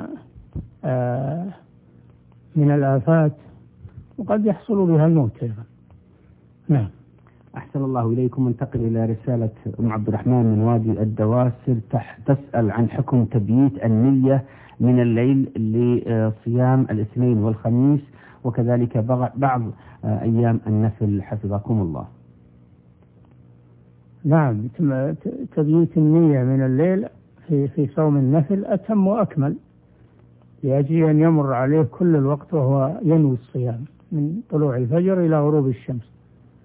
من الآفات، وقد يحصل بها الموت أيضا. نعم. أحسن الله إليكم. انتقل إلى رسالة أم عبد الرحمن من وادي الدواسر، تسأل عن حكم تبييت النية من الليل لصيام الاثنين والخميس، وكذلك بعض أيام النفل حفظكم الله. نعم، تبييت النية من الليل في صوم النفل أتم وأكمل، لأجل أن يمر عليه كل الوقت وهو ينوي الصيام من طلوع الفجر إلى غروب الشمس.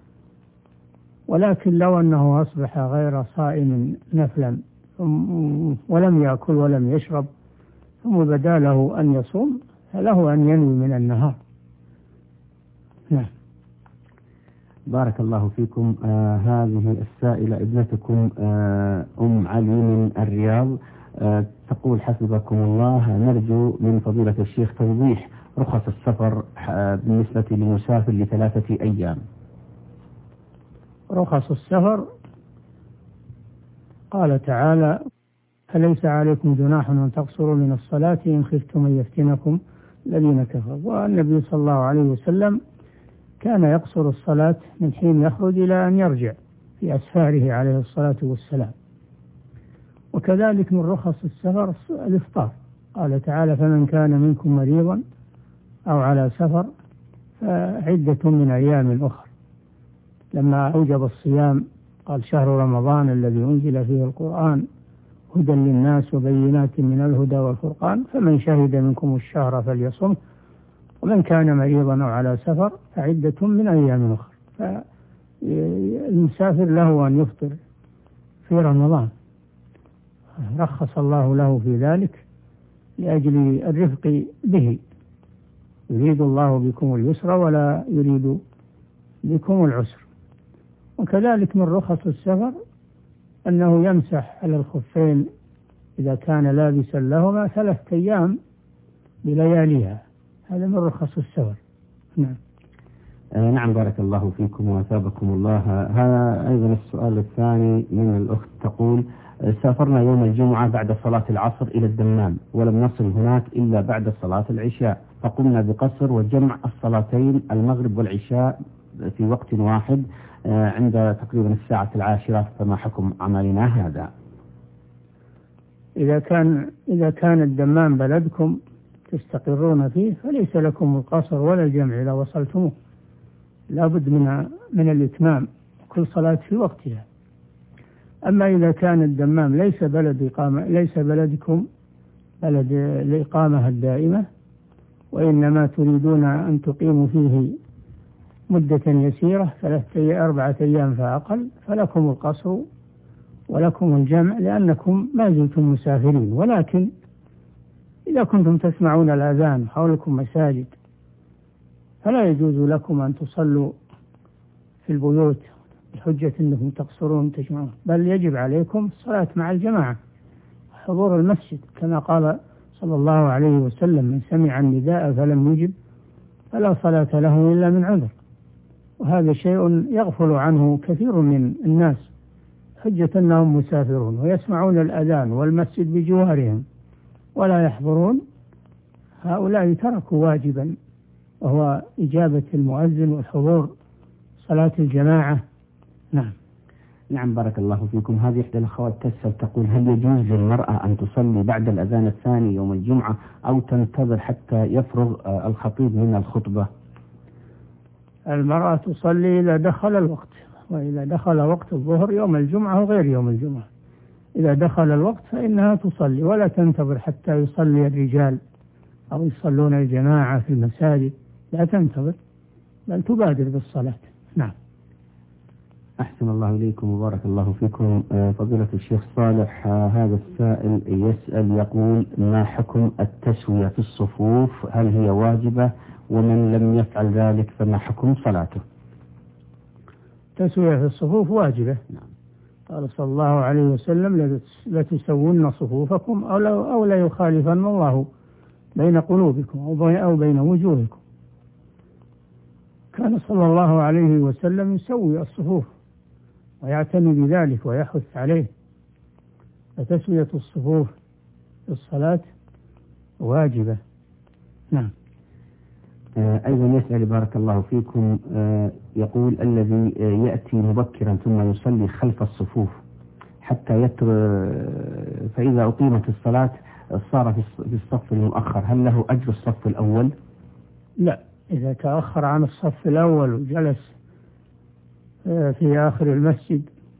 ولكن لو أنه أصبح غير صائم نفلا ولم يأكل ولم يشرب ثم بدا له أن يصوم، فله أن ينوي من النهار. نعم. بارك الله فيكم. هذه السائلة ابنتكم أم علي من الرياض، تقول حفظكم الله: نرجو من فضيلة الشيخ توضيح رخص السفر بالنسبة للمسافر ل3 أيام. رخص السفر قال تعالى: فليس عليكم جناح أن تقصروا من الصلاة إن خفتم أن يفتنكم الذين كفروا. والنبي صلى الله عليه وسلم كان يقصر الصلاة من حين يخرج إلى أن يرجع في أسفاره عليه الصلاة والسلام. وكذلك من رخص السفر الإفطار، قال تعالى: فمن كان منكم مريضا أو على سفر فعدة من أيام أخرى. لما أوجب الصيام قال: شهر رمضان الذي أنزل فيه القرآن هدى للناس وبينات من الهدى والفرقان فمن شهد منكم الشهر فليصمه ومن كان مريضا أو على سفر فعدة من أيام أخرى. فالمسافر له أن يفطر في رمضان، رخص الله له في ذلك لأجل الرفق به. يريد الله بكم اليسر ولا يريد بكم العسر. وكذلك من رخص السفر أنه يمسح على الخفين إذا كان لابسا لهما 3 أيام بلياليها، هذا من رخص السفر. نعم. نعم، بارك الله فيكم وأثابكم الله. هذا أيضا السؤال الثاني من الأخت، تقول: سافرنا يوم الجمعة بعد صلاة العصر إلى الدمام ولم نصل هناك إلا بعد صلاة العشاء، فقمنا بقصر وجمع الصلاتين المغرب والعشاء في وقت واحد عند تقريبا 10:10، فما حكم عملنا هذا؟ إذا كان الدمام بلدكم تستقرون فيه فليس لكم القصر ولا الجمع إذا وصلتموه، لابد من الإتمام، كل صلاة في وقتها. أما إذا كان الدمام ليس بلدكم بلد الإقامة الدائمة، وإنما تريدون أن تقيموا فيه مدة يسيرة 3-4 أيام فأقل، فلكم القصر ولكم الجمع لأنكم ما زلتم مسافرين. ولكن إذا كنتم تسمعون الأذان حولكم مساجد فلا يجوز لكم أن تصلوا في البيوت بحجة أنكم تقصرون تجمعون، بل يجب عليكم الصلاة مع الجماعة، حضور المسجد، كما قال صلى الله عليه وسلم: من سمع النداء فلم يجب فلا صلاة له إلا من عذر. وهذا شيء يغفل عنه كثير من الناس، حجة أنهم مسافرون ويسمعون الأذان والمسجد بجوارهم ولا يحضرون، هؤلاء تركوا واجبا وهو إجابة المؤذن والحضور صلاة الجماعة. نعم. نعم، بارك الله فيكم. هذه إحدى الأخوات تسأل، تقول: هل يجوز للمرأة أن تصلي بعد الأذان الثاني يوم الجمعة أو تنتظر حتى يفرغ الخطيب من الخطبة؟ المرأة تصلي إذا دخل الوقت، وإذا دخل وقت الظهر يوم الجمعة وغير يوم الجمعة، إذا دخل الوقت فإنها تصلي ولا تنتظر حتى يصلي الرجال أو يصلون الجماعة في المساجد، لا تنتظر بل تبادر بالصلاة. نعم. أحسن الله إليكم وبارك الله فيكم. فضيلة الشيخ صالح، هذا السائل يسأل يقول: ما حكم التسوية في الصفوف؟ هل هي واجبة؟ ومن لم يفعل ذلك فما حكم صلاته؟ التسوية في الصفوف واجبة. نعم. قال صلى الله عليه وسلم: لتسون صفوفكم أو لا يخالفن الله بين قلوبكم أو بين وجوهكم. كان صلى الله عليه وسلم يسوي الصفوف ويعتني بذلك ويحث عليه، فتسوية الصفوف في الصلاة واجبة. نعم. أيضا يسأل بارك الله فيكم، يقول الذي يأتي مبكرا ثم يصلي خلف الصفوف حتى فإذا أقيمت الصلاة صار في الصف المؤخر، هل له أجر الصف الأول؟ لا، إذا تأخر عن الصف الأول وجلس في آخر المسجد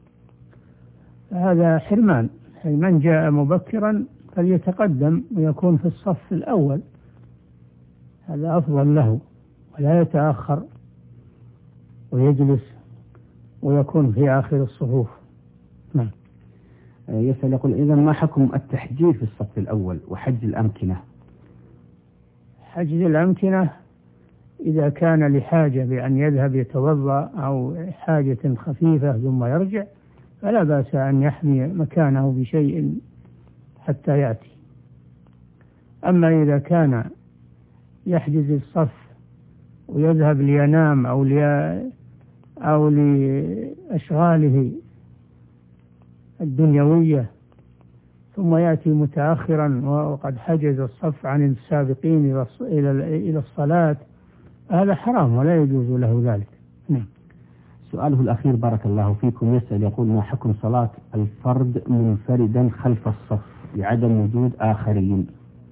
هذا حرمان. من جاء مبكرا فليتقدم ويكون في الصف الأول، هذا أفضل له، ولا يتأخر ويجلس ويكون في آخر الصفوف. نعم. يسأل يقول إذا ما حكم التحجير في الصف الأول وحجز الأمكنة؟ حجز الأمكنة إذا كان لحاجة بأن يذهب يتوضأ أو حاجة خفيفة ثم يرجع فلا بأس أن يحمي مكانه بشيء حتى يأتي. أما إذا كان يحجز الصف ويذهب لينام أو لأشغاله الدنيوية ثم يأتي متأخرا وقد حجز الصف عن السابقين إلى الصلاة، هذا حرام ولا يجوز له ذلك. نعم. سؤاله الأخير بارك الله فيكم يسأل يقول ما حكم صلاة الفرد منفردا خلف الصف لعدم وجود آخرين؟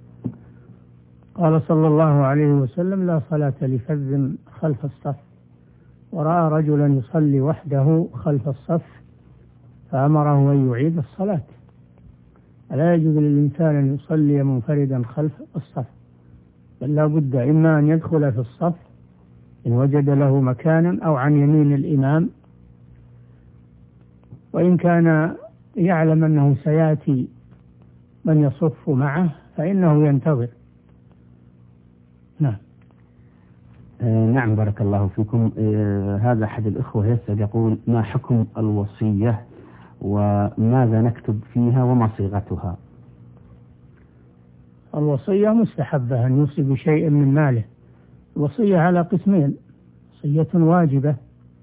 قال صلى الله عليه وسلم لا صلاة لفذ خلف الصف، ورأى رجلا يصلي وحده خلف الصف فأمره أن يعيد الصلاة. لا يجوز للإنسان أن يصلي منفردا خلف الصف، بل لا بد إما أن يدخل في الصف إن وجد له مكانا أو عن يمين الإمام، وإن كان يعلم أنه سيأتي من يصف معه فإنه ينتظر. نعم. نعم بارك الله فيكم. هذا أحد الإخوة يسأل يقول ما حكم الوصية وماذا نكتب فيها وما صيغتها؟ الوصية مستحبة أن يوصي بشيء من ماله. الوصية على قسمين: وصية واجبة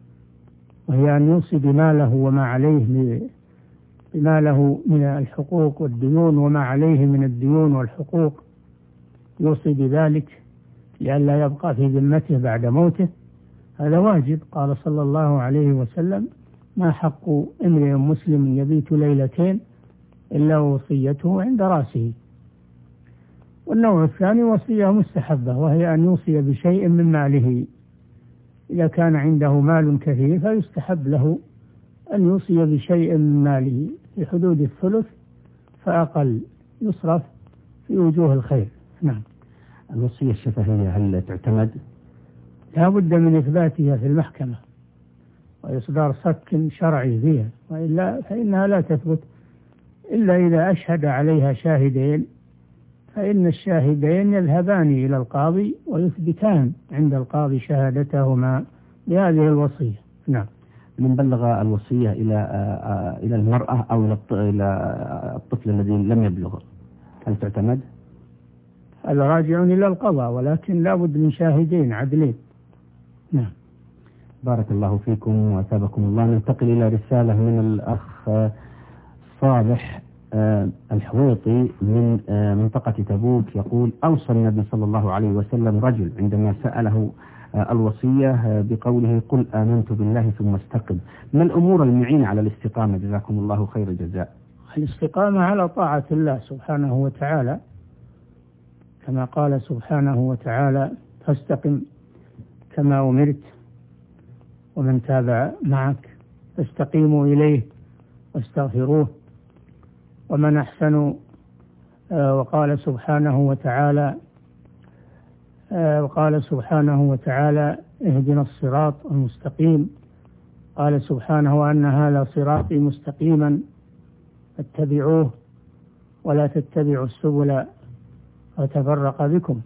وهي أن يوصي بماله وما عليه بماله من الحقوق والديون وما عليه من الديون والحقوق، يوصي بذلك لئلا يبقى في ذمته بعد موته، هذا واجب. قال صلى الله عليه وسلم ما حق امرئ مسلم يبيت ليلتين إلا وصيته عند رأسه. والنوع الثاني وصية مستحبة وهي أن يوصي بشيء من ماله. إذا كان عنده مال كثير فيستحب له أن يوصي بشيء من ماله في حدود الثلث فأقل يصرف في وجوه الخير. نعم. الوصية الشفهية هل تعتمد؟ لا بد من إثباتها في المحكمة وإصدار صك شرعي فيها، وإلا فإنها لا تثبت إلا إذا أشهد عليها شاهدين، فإن الشاهدين يذهبان إلى القاضي ويثبتان عند القاضي شهادتهما بهذه الوصية. نعم. من بلغ الوصية إلى المرأة أو إلى الطفل الذي لم يبلغ هل تعتمد؟ هذا راجع إلى القضاء، ولكن لا بد من شاهدين عدلين. نعم. بارك الله فيكم وأثابكم الله. ننتقل إلى رسالة من الأخ صالح الحويطي من منطقة تبوك، يقول أوصى النبي صلى الله عليه وسلم رجل عندما سأله الوصية بقوله قل آمنت بالله ثم استقم. ما الأمور المعينة على الاستقامة جزاكم الله خير الجزاء؟ الاستقامة على طاعة الله سبحانه وتعالى، كما قال سبحانه وتعالى فاستقم كما أمرت ومن تابع معك فاستقيموا إليه واستغفروه ومن أحسن. وقال سبحانه وتعالى اهدنا الصراط المستقيم. قال سبحانه وأن هذا صراطي مستقيما فاتبعوه ولا تتبعوا السبل فتفرق بكم.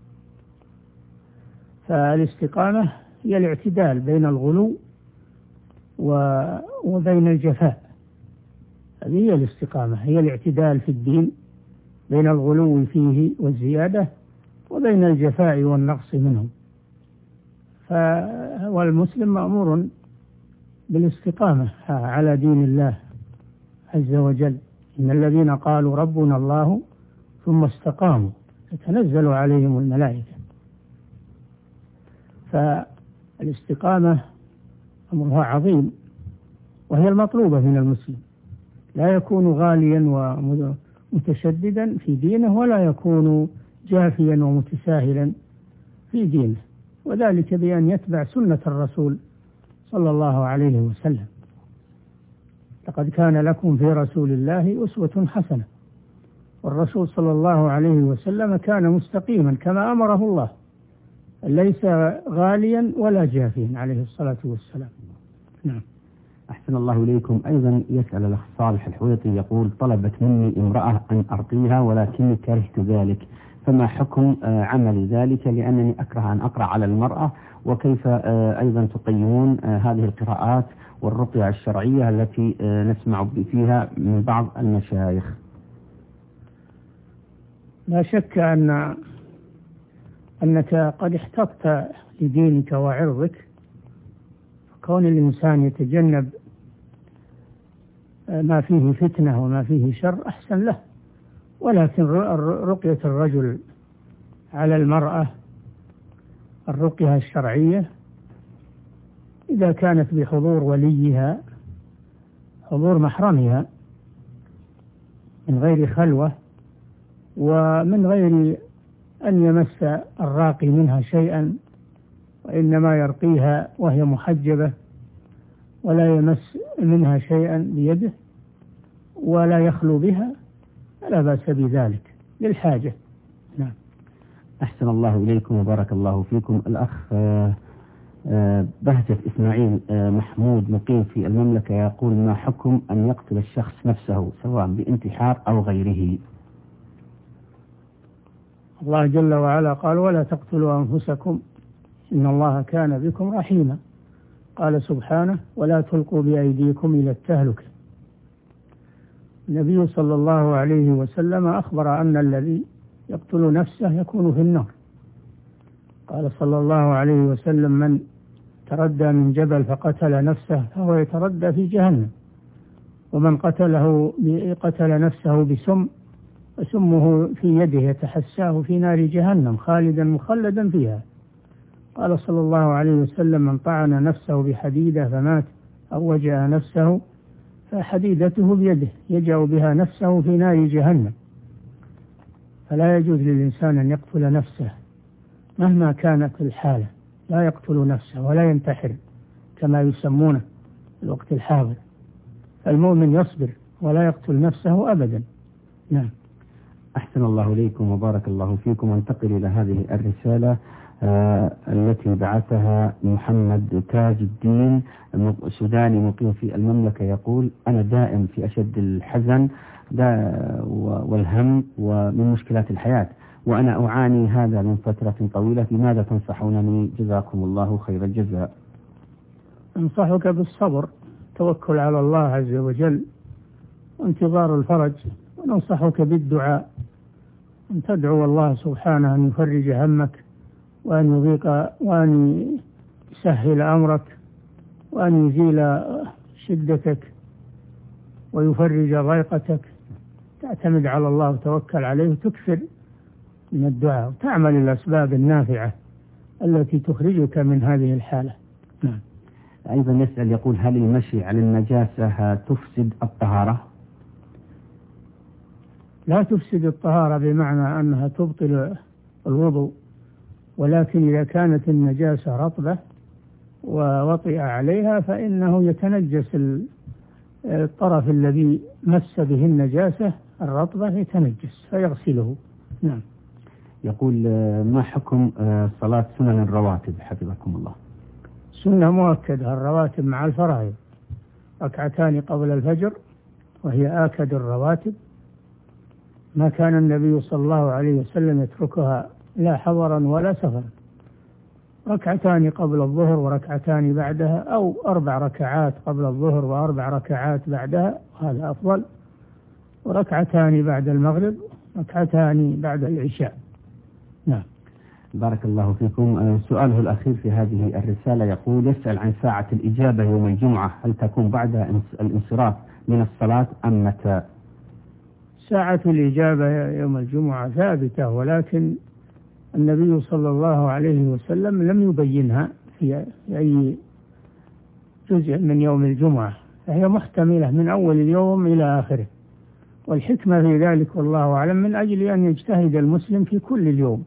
فالاستقامة هي الاعتدال بين الغلو وبين الجفاء. هذه هي الاستقامة، هي الاعتدال في الدين بين الغلو فيه والزيادة وبين الجفاء والنقص منه. والمسلم مأمور بالاستقامة على دين الله عز وجل. إن الذين قالوا ربنا الله ثم استقاموا تتنزل عليهم الملائكة. فالاستقامة أمرها عظيم وهي المطلوبة من المسلم، لا يكون غاليا ومتشددا في دينه ولا يكون جافيا ومتساهلا في دينه، وذلك بأن يتبع سنة الرسول صلى الله عليه وسلم. لقد كان لكم في رسول الله أسوة حسنة، والرسول صلى الله عليه وسلم كان مستقيما كما أمره الله، ليس غاليا ولا جافيا عليه الصلاة والسلام. نعم. أحسن الله إليكم. أيضا يسأل الأخ صالح الحويطي يقول: طلبت مني امرأة أن أرقيها ولكني كرهت ذلك، فما حكم عمل ذلك لأنني أكره أن أقرأ على المرأة؟ وكيف أيضا تقيمون هذه القراءات والرقية الشرعية التي نسمع فيها من بعض المشايخ؟ لا شك أنك قد احتطت لدينك وعرضك، كون الإنسان يتجنب ما فيه فتنة وما فيه شر أحسن له، ولكن رقية الرجل على المرأة الرقية الشرعية إذا كانت بحضور وليها، حضور محرمها، من غير خلوة ومن غير أن يمس الراقي منها شيئا، وإنما يرقيها وهي محجبة ولا يمس منها شيئا بيده ولا يخلو بها، فلا بأس بذلك للحاجة. نعم. أحسن الله إليكم وبارك الله فيكم. الأخ بهجة إسماعيل محمود مقيم في المملكة يقول: ما حكم أن يقتل الشخص نفسه سواء بانتحار أو غيره؟ الله جل وعلا قال: ولا تقتلوا أنفسكم إن الله كان بكم رحيما. قال سبحانه: ولا تلقوا بأيديكم إلى التهلكة. النبي صلى الله عليه وسلم أخبر أن الذي يقتل نفسه يكون في النار. قال صلى الله عليه وسلم: من تردى من جبل فقتل نفسه فهو يتردى في جهنم، ومن قتل نفسه بسم وسمه في يده يتحساه في نار جهنم خالدا مخلدا فيها. قال صلى الله عليه وسلم: من طعن نفسه بحديدة فمات أو وجع نفسه فحديدته بيده يجع بها نفسه في نار جهنم. فلا يجوز للإنسان أن يقتل نفسه مهما كانت الحالة، لا يقتل نفسه ولا ينتحر كما يسمونه في الوقت الحاضر. المؤمن يصبر ولا يقتل نفسه أبدا. نعم. أحسن الله إليكم وبارك الله فيكم. وانتقل إلى هذه الرسالة التي بعثها محمد تاج الدين سوداني مقيم في المملكة يقول: أنا دائم في أشد الحزن والهم ومن مشكلات الحياة، وأنا أعاني هذا من فترة طويلة، لماذا تنصحونني؟ جزاكم الله خير الجزاء. أنصحك بالصبر، توكل على الله عز وجل وانتظار الفرج، وننصحك بالدعاء، أن تدعو الله سبحانه أن يفرج همك وأن يضيق وأن يسهل أمرك وأن يزيل شدتك ويفرج ضيقتك. تعتمد على الله وتوكل عليه وتكثر من الدعاء وتعمل الأسباب النافعة التي تخرجك من هذه الحالة. نعم. أيضا يسأل يقول: هل المشي على النجاسة تفسد الطهارة؟ لا تفسد الطهارة بمعنى أنها تبطل الوضوء، ولكن إذا كانت النجاسة رطبة ووطئ عليها فإنه يتنجس الطرف الذي مس به النجاسة الرطبة يتنجس فيغسله. نعم. يقول: ما حكم صلاة سنن الرواتب حفظكم الله؟ سنة مؤكدة الرواتب مع الفرائض، ركعتان قبل الفجر وهي آكد الرواتب، ما كان النبي صلى الله عليه وسلم يتركها لا حضرا ولا سفرا. ركعتان قبل الظهر وركعتان بعدها، أو 4 ركعات قبل الظهر و4 ركعات بعدها، هذا أفضل، وركعتان بعد المغرب، ركعتان بعد العشاء. نعم. بارك الله فيكم. سؤاله الأخير في هذه الرسالة يقول: يسأل عن ساعة الإجابة يوم الجمعة، هل تكون بعد الانصراف من الصلاة أم متى؟ ساعة الإجابة يوم الجمعة ثابتة، ولكن النبي صلى الله عليه وسلم لم يبينها في أي جزء من يوم الجمعة، فهي محتملة من أول اليوم إلى آخره، والحكمة في ذلك والله أعلم من أجل أن يجتهد المسلم في كل اليوم.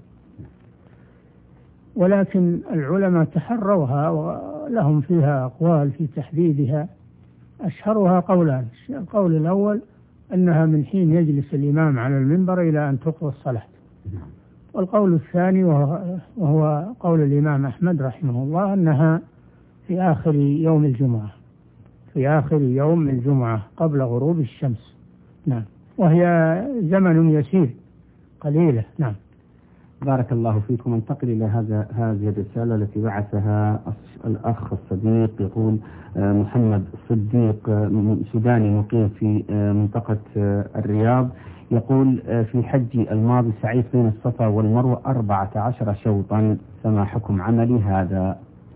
ولكن العلماء تحروها ولهم فيها أقوال في تحديدها، أشهرها قولان: القول الأول أنها من حين يجلس الإمام على المنبر إلى أن تقضى الصلاة، والقول الثاني وهو قول الإمام أحمد رحمه الله أنها في آخر يوم الجمعة، في آخر يوم الجمعة قبل غروب الشمس. نعم، وهي زمن يسير قليلة. نعم. بارك الله فيكم. انتقل إلى هذه الرسالة التي بعثها الأخ الصديق، يقول: محمد صديق سوداني مقيم في منطقة الرياض، يقول: في حجي الماضي سعيت بين الصفا والمروة 14 شوطا، فما حكم عملي هذا؟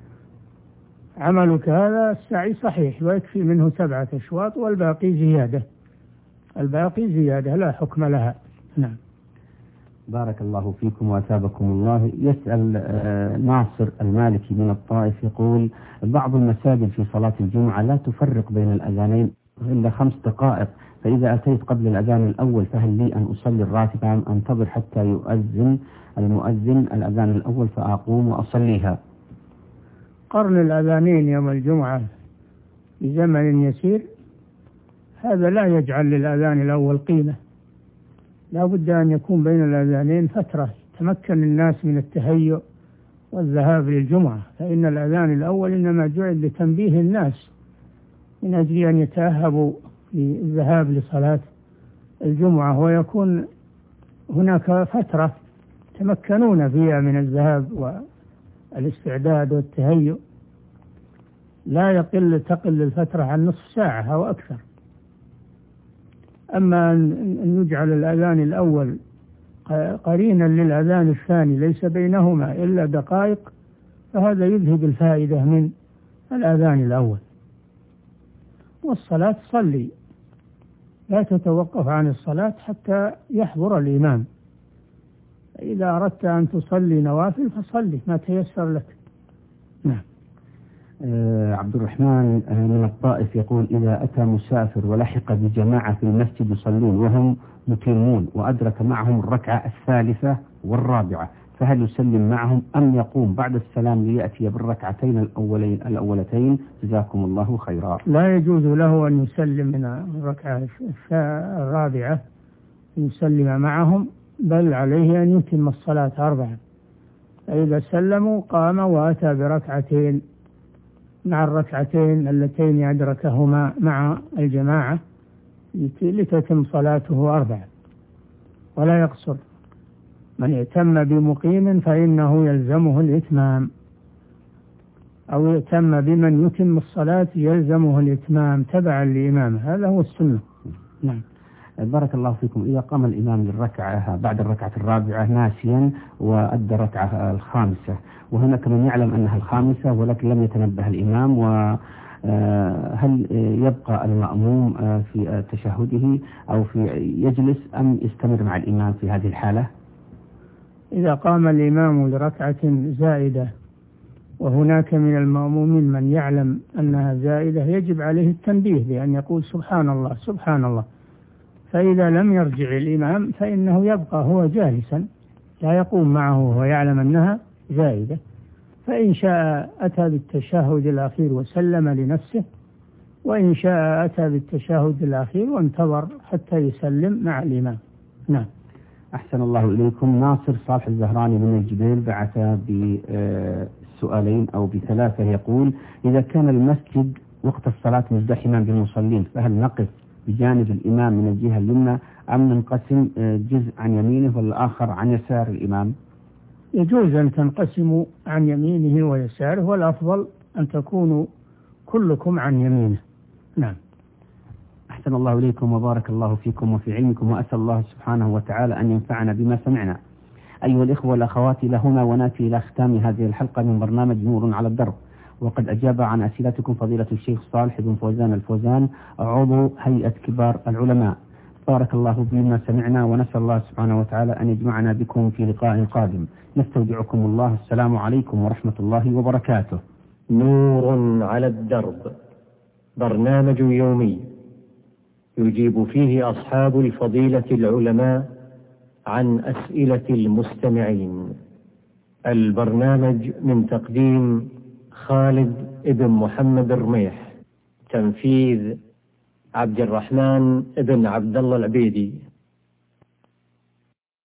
عملك هذا السعي صحيح ويكفي منه 7 أشواط، والباقي زيادة، الباقي زيادة لا حكم لها. نعم. بارك الله فيكم وأثابكم الله. يسأل ناصر المالكي من الطائف، يقول: بعض المساجد في صلاة الجمعة لا تفرق بين الأذانين إلا 5 دقائق، فإذا أتيت قبل الأذان الأول فهل لي أن أصلي الراتبة أم أنتظر حتى يؤذن المؤذن الأذان الأول فأقوم وأصليها؟ قرن الأذانين يوم الجمعة بزمن يسير هذا لا يجعل للأذان الأول قيمة، لا بد أن يكون بين الأذانين فترة تمكن الناس من التهيؤ والذهاب للجمعة، فإن الأذان الأول إنما جعل لتنبيه الناس من أجل أن يتأهبوا للذهاب لصلاة الجمعة، ويكون هناك فترة تمكنون فيها من الذهاب والاستعداد والتهيؤ، لا تقل الفترة عن نصف ساعة أو أكثر. أما أن يجعل الأذان الأول قرينا للأذان الثاني ليس بينهما إلا دقائق، فهذا يذهب الفائدة من الأذان الأول. والصلاة صلي، لا تتوقف عن الصلاة حتى يحضر الإمام، إذا أردت أن تصلي نوافل فصلي ما تيسر لك. نعم. عبد الرحمن من الطائف يقول: إذا أتى مسافر ولحق بجماعة في المسجد يصلون وهم متمون وأدرك معهم الركعة الثالثة والرابعة، فهل يسلم معهم أم يقوم بعد السلام ليأتي بالركعتين الأولتين؟ جزاكم الله خيرا. لا يجوز له أن يسلم من الركعة الرابعة يسلم معهم، بل عليه أن يتم الصلاة 4، فإذا سلموا قام وأتى بركعتين مع الركعتين اللتين أدركهما مع الجماعة لتتم صلاته 4 ولا يقصر. من ائتم بمقيم فإنه يلزمه الإتمام، أو ائتم بمن يتم الصلاة يلزمه الإتمام تبعا لإمامه، هذا هو السنة. نعم. بارك الله فيكم. إذا قام الإمام للركعة بعد الركعة الرابعة ناسيا وأدى الركعة الخامسة، وهناك من يعلم أنها الخامسة ولكن لم يتنبه الإمام، وهل يبقى المأموم في تشهده أو في يجلس أم يستمر مع الإمام في هذه الحالة؟ إذا قام الإمام لركعة زائدة وهناك من المأمومين من يعلم أنها زائدة يجب عليه التنبيه بأن يقول سبحان الله سبحان الله، فإذا لم يرجع الإمام فإنه يبقى هو جالسا لا يقوم معه وهو يعلم أنها زائدة، فإن شاء أتى بالتشهد الأخير وسلم لنفسه، وإن شاء أتى بالتشهد الأخير وانتظر حتى يسلم مع الإمام. نعم. أحسن الله إليكم. ناصر صالح الزهراني من الجبيل بعث بسؤالين أو ب3، يقول: إذا كان المسجد وقت الصلاة مزدحما بالمصلين فهل نقف بجانب الإمام من الجهة اليمنى أم ننقسم جزء عن يمينه والآخر عن يسار الإمام؟ يجوز أن تنقسموا عن يمينه ويساره، والأفضل أن تكونوا كلكم عن يمينه. نعم. أحسن الله إليكم وبارك الله فيكم وفي علمكم، وأسأل الله سبحانه وتعالى أن ينفعنا بما سمعنا. أيها الإخوة والأخوات، لهنا ونأتي إلى ختام هذه الحلقة من برنامج نور على الدرب، وقد أجاب عن أسئلتكم فضيلة الشيخ صالح بن فوزان الفوزان عضو هيئة كبار العلماء. بارك الله بما سمعنا، ونسأل الله سبحانه وتعالى أن يجمعنا بكم في لقاء قادم. نستودعكم الله. السلام عليكم ورحمة الله وبركاته. نور على الدرب، برنامج يومي يجيب فيه أصحاب الفضيلة العلماء عن أسئلة المستمعين. البرنامج من تقديم خالد بن محمد الرميح، تنفيذ عبد الرحمن بن عبد الله العبيدي.